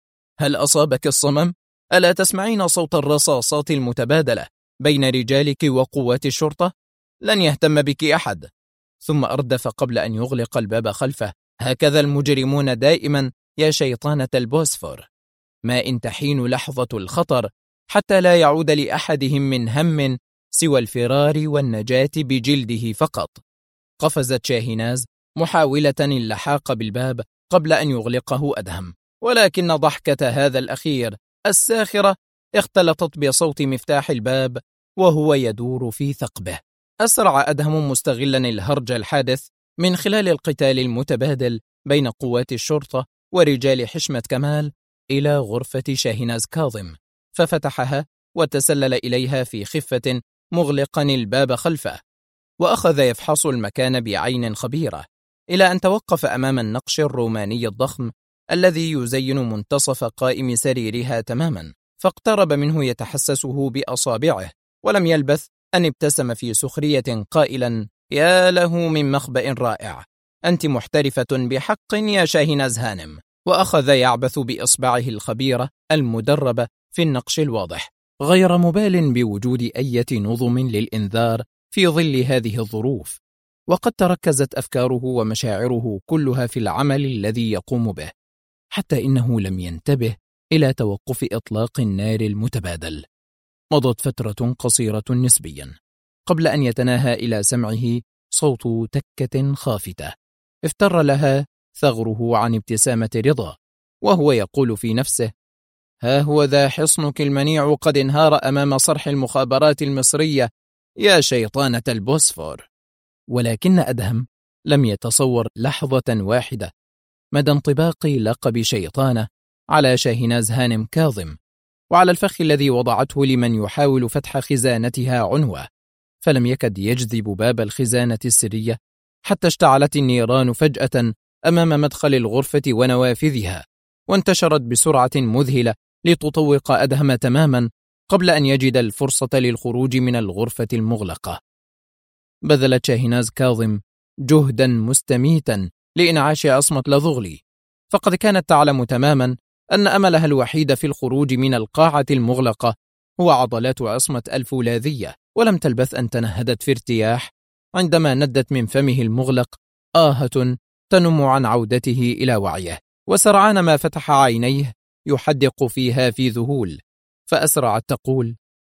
هل أصابك الصمم؟ ألا تسمعين صوت الرصاصات المتبادلة بين رجالك وقوات الشرطة؟ لن يهتم بك أحد. ثم أردف قبل أن يغلق الباب خلفه: هكذا المجرمون دائما يا شيطانة البوسفور، ما إن تحين لحظة الخطر حتى لا يعود لأحدهم من هم سوى الفرار والنجاة بجلده فقط. قفزت شاهيناز محاولة اللحاق بالباب قبل أن يغلقه أدهم، ولكن ضحكة هذا الأخير الساخرة اختلطت بصوت مفتاح الباب وهو يدور في ثقبه. أسرع أدهم مستغلا الهرج الحادث من خلال القتال المتبادل بين قوات الشرطة ورجال حشمة كمال إلى غرفة شاهيناز كاظم، ففتحها وتسلل إليها في خفة مغلقا الباب خلفه، وأخذ يفحص المكان بعين خبيرة إلى أن توقف أمام النقش الروماني الضخم الذي يزين منتصف قائم سريرها تماما، فاقترب منه يتحسسه بأصابعه، ولم يلبث أن ابتسم في سخرية قائلا: يا له من مخبأ رائع، أنت محترفة بحق يا شاهيناز هانم. وأخذ يعبث بإصبعه الخبيرة المدربة في النقش الواضح، غير مبال بوجود أي نظم للإنذار في ظل هذه الظروف، وقد تركزت أفكاره ومشاعره كلها في العمل الذي يقوم به، حتى إنه لم ينتبه إلى توقف إطلاق النار المتبادل. مضت فترة قصيرة نسبيا قبل أن يتناهى إلى سمعه صوت تكة خافتة افتر لها ثغره عن ابتسامة رضا، وهو يقول في نفسه: ها هو ذا حصنك المنيع قد انهار أمام صرح المخابرات المصرية يا شيطانة البوسفور. ولكن أدهم لم يتصور لحظة واحدة مدى انطباق لقب شيطانة على شاهيناز هانم كاظم وعلى الفخ الذي وضعته لمن يحاول فتح خزانتها عنوة، فلم يكد يجذب باب الخزانة السرية حتى اشتعلت النيران فجأة أمام مدخل الغرفة ونوافذها، وانتشرت بسرعة مذهلة لتطوق أدهم تماما قبل أن يجد الفرصة للخروج من الغرفة المغلقة. بذلت شاهيناز كاظم جهدا مستميتا لإنعاش عصمة لظغلي، فقد كانت تعلم تماما أن أملها الوحيد في الخروج من القاعة المغلقة هو عضلات عصمة الفولاذية، ولم تلبث أن تنهدت في ارتياح عندما ندت من فمه المغلق آهة تنم عن عودته إلى وعيه، وسرعان ما فتح عينيه يحدق فيها في ذهول، فأسرعت تقول: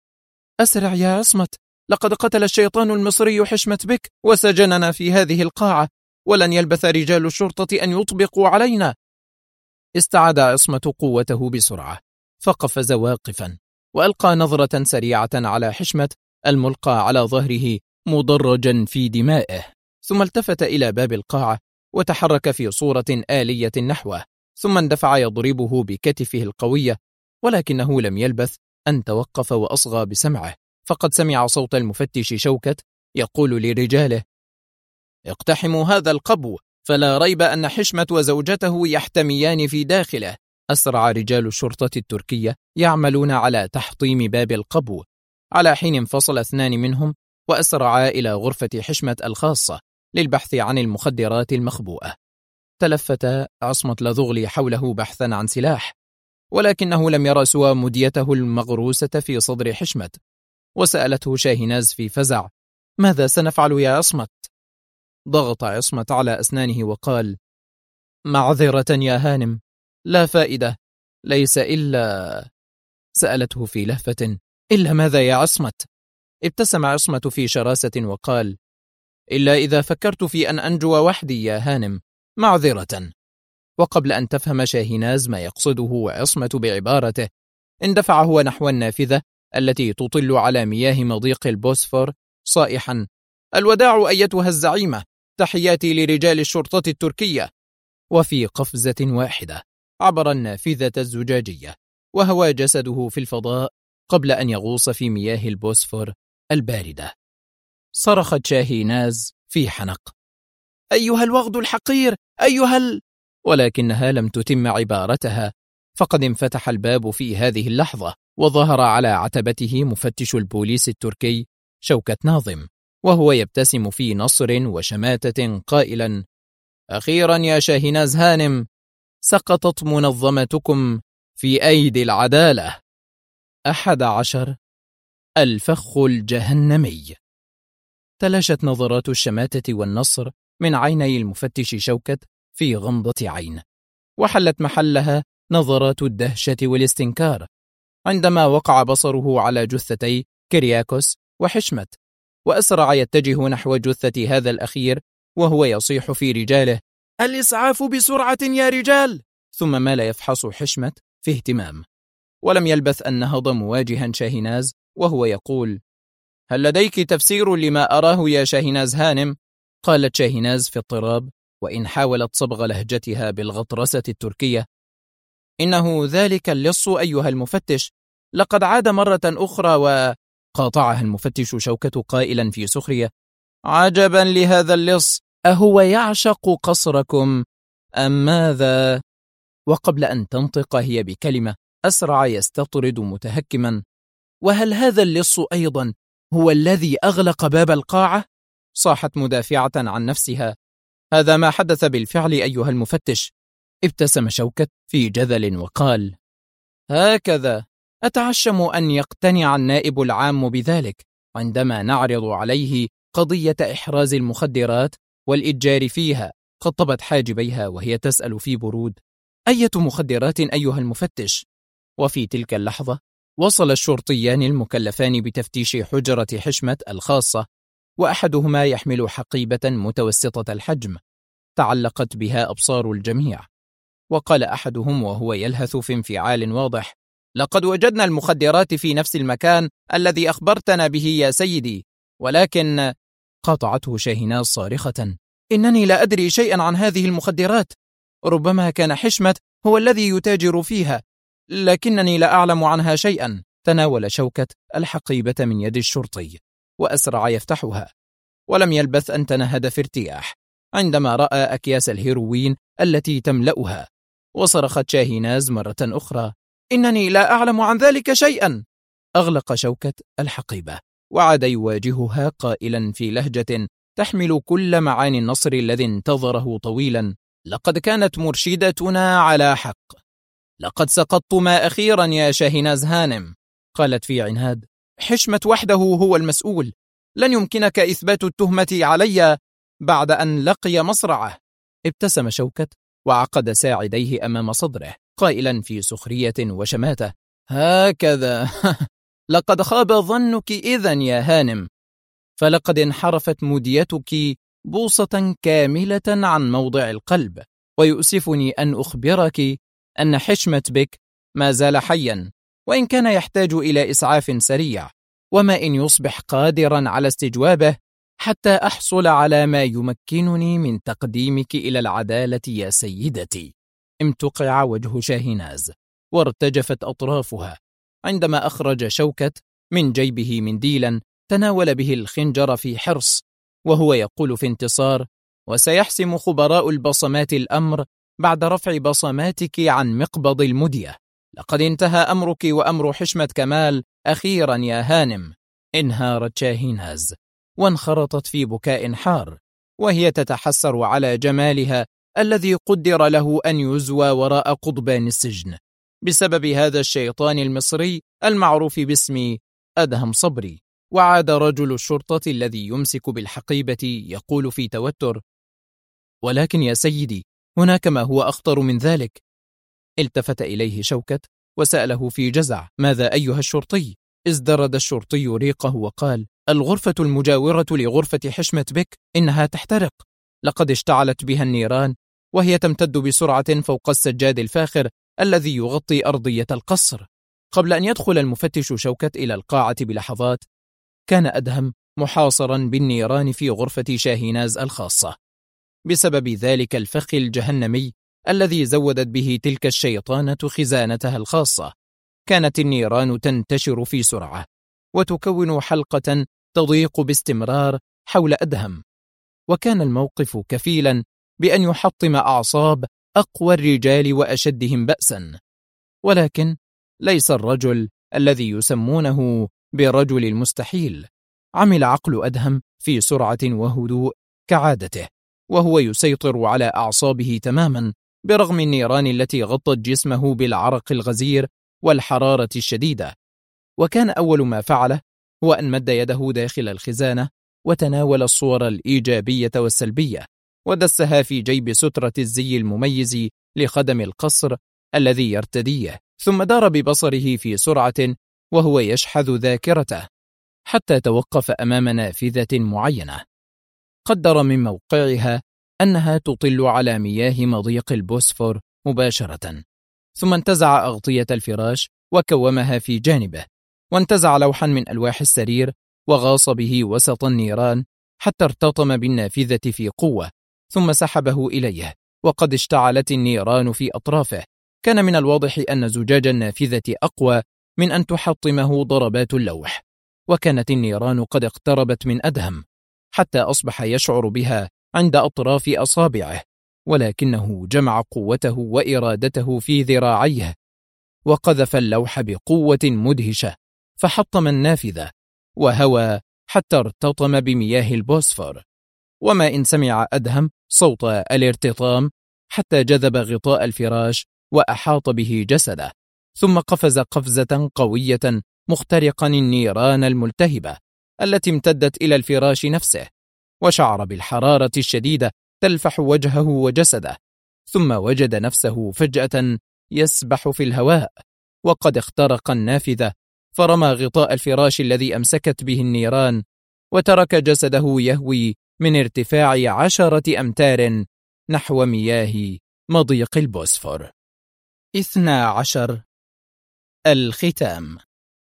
أسرع يا عصمة، لقد قتل الشيطان المصري حشمة بك وسجننا في هذه القاعة، ولن يلبث رجال الشرطة أن يطبقوا علينا. استعاد عصمة قوته بسرعة فقفز واقفا وألقى نظرة سريعة على حشمة الملقى على ظهره مدرجا في دمائه، ثم التفت إلى باب القاعة وتحرك في صورة آلية نحوه، ثم اندفع يضربه بكتفه القوية، ولكنه لم يلبث أن توقف وأصغى بسمعه، فقد سمع صوت المفتش شوكت يقول لرجاله: اقتحموا هذا القبو، فلا ريب أن حشمة وزوجته يحتميان في داخله. أسرع رجال الشرطة التركية يعملون على تحطيم باب القبو، على حين انفصل 2 منهم وأسرعا إلى غرفة حشمة الخاصة للبحث عن المخدرات المخبوءة. تلفت عصمة لذغلي حوله بحثا عن سلاح، ولكنه لم يرى سوى مديته المغروسة في صدر حشمة، وسألته شاهناز في فزع: ماذا سنفعل يا عصمت؟ ضغط عصمة على أسنانه وقال: معذرة يا هانم، لا فائدة، ليس إلا... سألته في لهفة: إلا ماذا يا عصمت؟ ابتسم عصمة في شراسة وقال: إلا إذا فكرت في أن أنجو وحدي يا هانم، معذرة. وقبل أن تفهم شاهناز ما يقصده عصمة بعبارته، اندفع هو نحو النافذة التي تطل على مياه مضيق البوسفور صائحا: الوداع أيتها الزعيمة، تحياتي لرجال الشرطة التركية. وفي قفزة واحدة عبر النافذة الزجاجية وهوى جسده في الفضاء قبل أن يغوص في مياه البوسفور الباردة. صرخت شاهيناز في حنق: أيها الوغد الحقير، ولكنها لم تتم عبارتها، فقد انفتح الباب في هذه اللحظة، وظهر على عتبته مفتش البوليس التركي شوكت ناظم، وهو يبتسم في نصر وشماتة قائلا: أخيرا يا شاهناز هانم، سقطت منظمتكم في أيدي العدالة. 11. الفخ الجهنمي. تلاشت نظرات الشماتة والنصر من عيني المفتش شوكت في غمضة عين، وحلت محلها نظرات الدهشة والاستنكار عندما وقع بصره على جثتي كرياكوس وحشمت، وأسرع يتجه نحو جثة هذا الأخير وهو يصيح في رجاله: الإسعاف بسرعة يا رجال! ثم مال يفحص حشمت في اهتمام، ولم يلبث أن نهض مواجها شاهناز وهو يقول: هل لديك تفسير لما أراه يا شاهناز هانم؟ قالت شاهناز في اضطراب، وإن حاولت صبغ لهجتها بالغطرسة التركية: إنه ذلك اللص أيها المفتش، لقد عاد مرة أخرى. وقاطعها المفتش شوكة قائلا في سخرية: عجبا لهذا اللص، أهو يعشق قصركم أم ماذا؟ وقبل أن تنطق هي بكلمة أسرع يستطرد متهكما: وهل هذا اللص أيضا هو الذي أغلق باب القاعة؟ صاحت مدافعة عن نفسها: هذا ما حدث بالفعل أيها المفتش. ابتسم شوكت في جذل وقال: هكذا أتعشم أن يقتنع النائب العام بذلك عندما نعرض عليه قضية إحراز المخدرات والإتجار فيها. خطبت حاجبيها وهي تسأل في برود: أية مخدرات أيها المفتش؟ وفي تلك اللحظة وصل الشرطيان المكلفان بتفتيش حجرة حشمة الخاصة، وأحدهما يحمل حقيبة متوسطة الحجم تعلقت بها أبصار الجميع. وقال أحدهم وهو يلهث في انفعال واضح: لقد وجدنا المخدرات في نفس المكان الذي أخبرتنا به يا سيدي، ولكن... قاطعته شاهناز صارخة: إنني لا أدري شيئا عن هذه المخدرات، ربما كان حشمة هو الذي يتاجر فيها، لكنني لا أعلم عنها شيئا. تناول شوكت الحقيبة من يد الشرطي وأسرع يفتحها، ولم يلبث أن تنهد في ارتياح عندما رأى أكياس الهيروين التي تملأها. وصرخت شاهناز مرة أخرى: إنني لا أعلم عن ذلك شيئا. أغلق شوكت الحقيبة وعاد يواجهها قائلا في لهجة تحمل كل معاني النصر الذي انتظره طويلا: لقد كانت مرشدتنا على حق، لقد سقطتما أخيرا يا شاهناز هانم. قالت في عناد: حشمة وحده هو المسؤول، لن يمكنك إثبات التهمة علي بعد أن لقي مصرعه. ابتسم شوكت وعقد ساعديه أمام صدره قائلا في سخرية وشماتة: هكذا لقد خاب ظنك إذن يا هانم، فلقد انحرفت مديتك بوصة كاملة عن موضع القلب، ويؤسفني أن أخبرك أن حشمة بك ما زال حيا، وإن كان يحتاج إلى إسعاف سريع، وما إن يصبح قادرا على استجوابه حتى أحصل على ما يمكنني من تقديمك إلى العدالة يا سيدتي. امتقع وجه شاهناز وارتجفت أطرافها عندما أخرج شوكت من جيبه منديلا تناول به الخنجر في حرص، وهو يقول في انتصار: وسيحسم خبراء البصمات الأمر بعد رفع بصماتك عن مقبض المدية. لقد انتهى أمرك وأمر حشمة كمال أخيرا يا هانم. انهارت شاهناز وانخرطت في بكاء حار، وهي تتحسر على جمالها الذي قدر له أن يزوى وراء قضبان السجن بسبب هذا الشيطان المصري المعروف باسم أدهم صبري. وعاد رجل الشرطة الذي يمسك بالحقيبة يقول في توتر: ولكن يا سيدي، هناك ما هو أخطر من ذلك. التفت إليه شوكت وسأله في جزع: ماذا أيها الشرطي؟ ازدرد الشرطي ريقه وقال: الغرفة المجاورة لغرفة حشمة بك إنها تحترق، لقد اشتعلت بها النيران، وهي تمتد بسرعة فوق السجاد الفاخر الذي يغطي أرضية القصر. قبل أن يدخل المفتش شوكت إلى القاعة بلحظات، كان أدهم محاصرا بالنيران في غرفة شاهناز الخاصة بسبب ذلك الفخ الجهنمي الذي زودت به تلك الشيطانة خزانتها الخاصة. كانت النيران تنتشر في سرعة وتكون حلقة تضيق باستمرار حول أدهم، وكان الموقف كفيلا بأن يحطم أعصاب أقوى الرجال وأشدهم بأسا. ولكن ليس الرجل الذي يسمونه برجل المستحيل. عمل عقل أدهم في سرعة وهدوء كعادته، وهو يسيطر على أعصابه تماما برغم النيران التي غطت جسمه بالعرق الغزير والحرارة الشديدة. وكان أول ما فعله هو أن مد يده داخل الخزانة وتناول الصور الإيجابية والسلبية ودسها في جيب سترة الزي المميز لخدم القصر الذي يرتديه، ثم دار ببصره في سرعة وهو يشحذ ذاكرته حتى توقف أمام نافذة معينة قدر من موقعها أنها تطل على مياه مضيق البوسفور مباشرة. ثم انتزع أغطية الفراش وكومها في جانبه، وانتزع لوحا من ألواح السرير وغاص به وسط النيران حتى ارتطم بالنافذة في قوة، ثم سحبه إليه وقد اشتعلت النيران في أطرافه. كان من الواضح أن زجاج النافذة أقوى من أن تحطمه ضربات اللوح، وكانت النيران قد اقتربت من أدهم حتى أصبح يشعر بها عند أطراف أصابعه، ولكنه جمع قوته وإرادته في ذراعيه وقذف اللوح بقوة مدهشة فحطم النافذة وهوى حتى ارتطم بمياه البوسفور. وما إن سمع أدهم صوت الارتطام حتى جذب غطاء الفراش وأحاط به جسده، ثم قفز قفزة قوية مخترقا النيران الملتهبة التي امتدت إلى الفراش نفسه، وشعر بالحرارة الشديدة تلفح وجهه وجسده، ثم وجد نفسه فجأة يسبح في الهواء وقد اخترق النافذة، فرمى غطاء الفراش الذي أمسكت به النيران وترك جسده يهوي من ارتفاع 10 أمتار نحو مياه مضيق البوسفور. 12. الختام.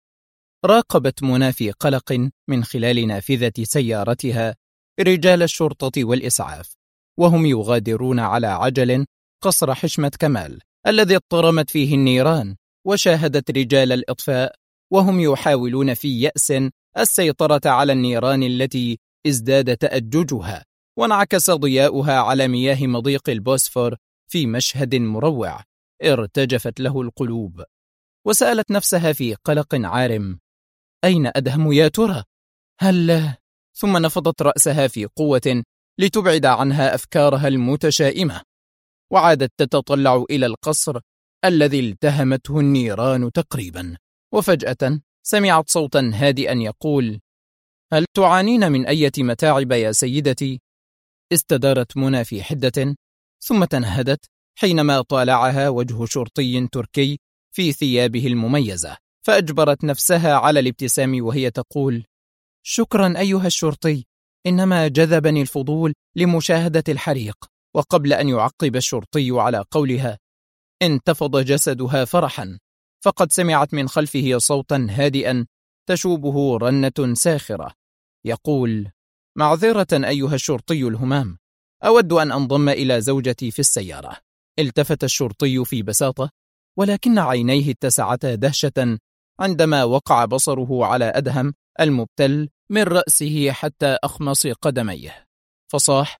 راقبت منى في قلق من خلال نافذة سيارتها رجال الشرطة والإسعاف وهم يغادرون على عجل قصر حشمة كمال الذي اضطرمت فيه النيران، وشاهدت رجال الإطفاء وهم يحاولون في يأس السيطرة على النيران التي ازداد تأججها وانعكس ضياؤها على مياه مضيق البوسفور في مشهد مروع. ارتجفت له القلوب وسألت نفسها في قلق عارم: أين أدهم يا ترى؟ هل؟ ثم نفضت رأسها في قوة لتبعد عنها أفكارها المتشائمة، وعادت تتطلع إلى القصر الذي التهمته النيران تقريبا. وفجأة سمعت صوتا هادئا يقول: هل تعانين من أي متاعب يا سيدتي؟ استدارت منى في حدة ثم تنهدت حينما طالعها وجه شرطي تركي في ثيابه المميزة، فأجبرت نفسها على الابتسام وهي تقول: شكرا أيها الشرطي، إنما جذبني الفضول لمشاهدة الحريق. وقبل أن يعقب الشرطي على قولها انتفض جسدها فرحا فقد سمعت من خلفه صوتا هادئا تشوبه رنة ساخرة يقول: معذرة أيها الشرطي الهمام، أود أن أنضم إلى زوجتي في السيارة. التفت الشرطي في بساطة، ولكن عينيه اتسعتا دهشة عندما وقع بصره على أدهم المبتل من رأسه حتى أخمص قدميه، فصاح: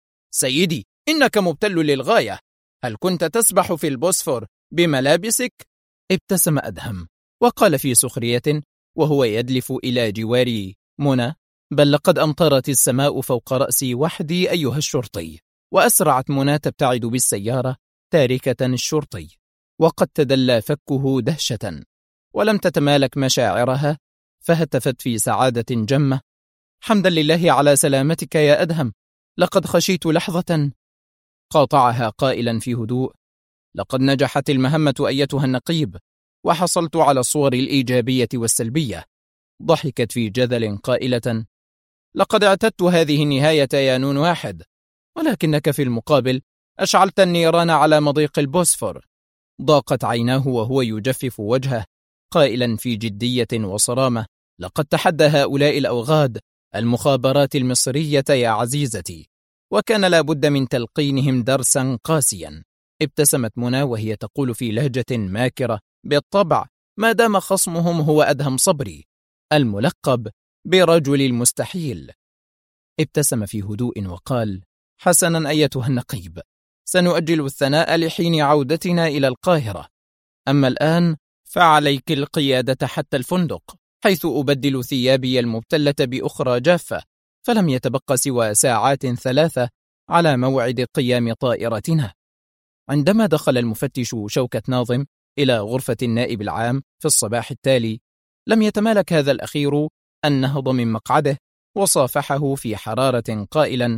سيدي، إنك مبتل للغاية، هل كنت تسبح في البوسفور بملابسك؟ ابتسم أدهم وقال في سخرية وهو يدلف إلى جوار منى: بل لقد أمطرت السماء فوق رأسي وحدي أيها الشرطي. وأسرعت منى تبتعد بالسيارة تاركة الشرطي، وقد تدلى فكه دهشة، ولم تتمالك مشاعرها فهتفت في سعادة جمة: حمدا لله على سلامتك يا أدهم، لقد خشيت لحظة. قاطعها قائلا في هدوء: لقد نجحت المهمة أيتها النقيب، وحصلت على الصور الإيجابية والسلبية. ضحكت في جذل قائلة: لقد اعتدت هذه النهاية يا نون واحد، ولكنك في المقابل أشعلت النيران على مضيق البوسفور. ضاقت عيناه وهو يجفف وجهه قائلا في جدية وصرامة: لقد تحدى هؤلاء الأوغاد المخابرات المصرية يا عزيزتي، وكان لابد من تلقينهم درسا قاسيا. ابتسمت منى وهي تقول في لهجة ماكرة: بالطبع، ما دام خصمهم هو أدهم صبري الملقب برجل المستحيل. ابتسم في هدوء وقال: حسنا أيتها النقيب، سنؤجل الثناء لحين عودتنا إلى القاهرة، أما الآن فعليك القيادة حتى الفندق، حيث أبدل ثيابي المبتلة بأخرى جافة، فلم يتبقى سوى ساعات 3 على موعد قيام طائرتنا. عندما دخل المفتش شوكة ناظم إلى غرفة النائب العام في الصباح التالي، لم يتمالك هذا الأخير أن نهض من مقعده وصافحه في حرارة قائلا: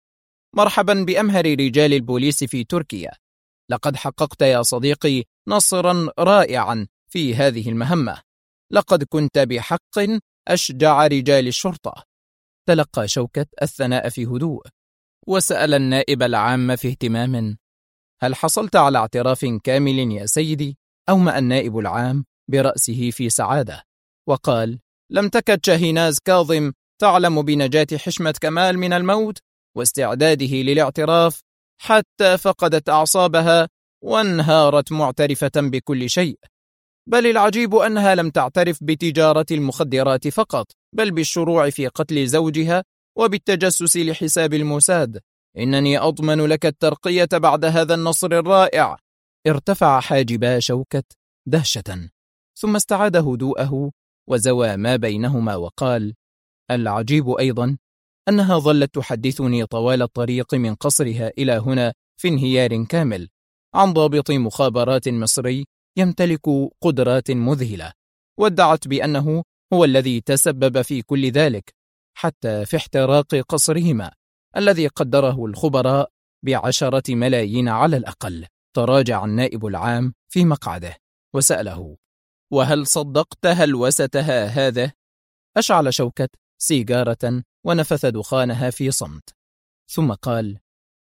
مرحبا بأمهر رجال البوليس في تركيا، لقد حققت يا صديقي نصرا رائعا في هذه المهمة، لقد كنت بحق أشجع رجال الشرطة. تلقى شوكة الثناء في هدوء، وسأل النائب العام في اهتمام: هل حصلت على اعتراف كامل يا سيدي؟ أومأ النائب العام برأسه في سعادة وقال: لم تكد شاهيناز كاظم تعلم بنجاة حشمة كمال من الموت واستعداده للاعتراف حتى فقدت أعصابها وانهارت معترفة بكل شيء، بل العجيب أنها لم تعترف بتجارة المخدرات فقط، بل بالشروع في قتل زوجها وبالتجسس لحساب الموساد. إنني أضمن لك الترقية بعد هذا النصر الرائع. ارتفع حاجبا شوكة دهشة، ثم استعاد هدوءه وزوى ما بينهما وقال: العجيب أيضا أنها ظلت تحدثني طوال الطريق من قصرها إلى هنا في انهيار كامل عن ضابط مخابرات مصري يمتلك قدرات مذهلة، وادعت بأنه هو الذي تسبب في كل ذلك، حتى في احتراق قصرهما الذي قدره الخبراء ب10 ملايين على الأقل. تراجع النائب العام في مقعده وسأله: وهل صدقت هلوستها هذا؟ أشعل شوكة سيجارة ونفث دخانها في صمت، ثم قال: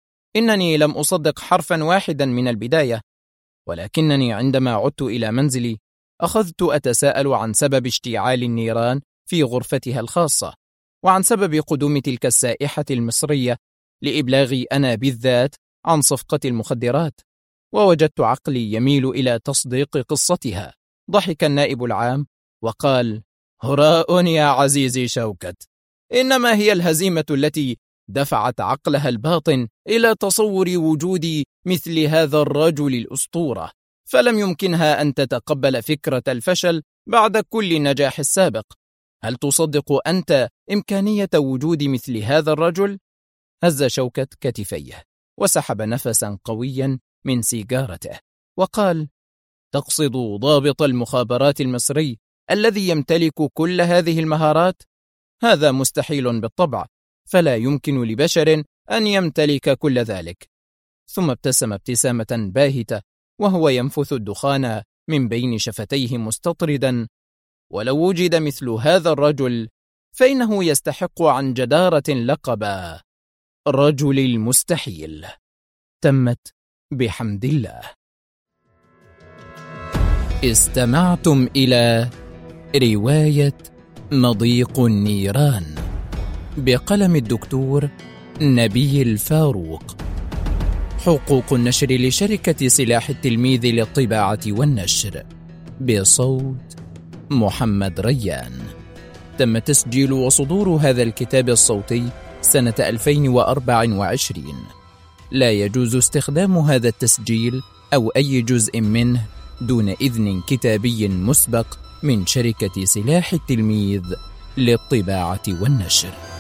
إنني لم أصدق حرفا واحدا من البداية، ولكنني عندما عدت إلى منزلي أخذت أتساءل عن سبب اشتعال النيران في غرفتها الخاصة، وعن سبب قدوم تلك السائحة المصرية لإبلاغي أنا بالذات عن صفقة المخدرات، ووجدت عقلي يميل إلى تصديق قصتها. ضحك النائب العام وقال: هراء يا عزيزي شوكت، إنما هي الهزيمة التي دفعت عقلها الباطن إلى تصور وجود مثل هذا الرجل الأسطورة، فلم يمكنها أن تتقبل فكرة الفشل بعد كل النجاح السابق. هل تصدق أنت إمكانية وجود مثل هذا الرجل؟ هز شوكة كتفيه وسحب نفسا قويا من سيجارته وقال: تقصد ضابط المخابرات المصري الذي يمتلك كل هذه المهارات؟ هذا مستحيل بالطبع، فلا يمكن لبشر أن يمتلك كل ذلك. ثم ابتسم ابتسامة باهتة وهو ينفث الدخان من بين شفتيه مستطردا: ولو وجد مثل هذا الرجل فإنه يستحق عن جدارة لقب رجل المستحيل. تمت بحمد الله. استمعتم إلى رواية مضيق النيران بقلم الدكتور نبيل فاروق. حقوق النشر لشركة سلاح التلميذ للطباعة والنشر، بصوت محمد ريان. تم تسجيل وصدور هذا الكتاب الصوتي سنة 2024. لا يجوز استخدام هذا التسجيل أو أي جزء منه دون إذن كتابي مسبق من شركة سلاح التلميذ للطباعة والنشر.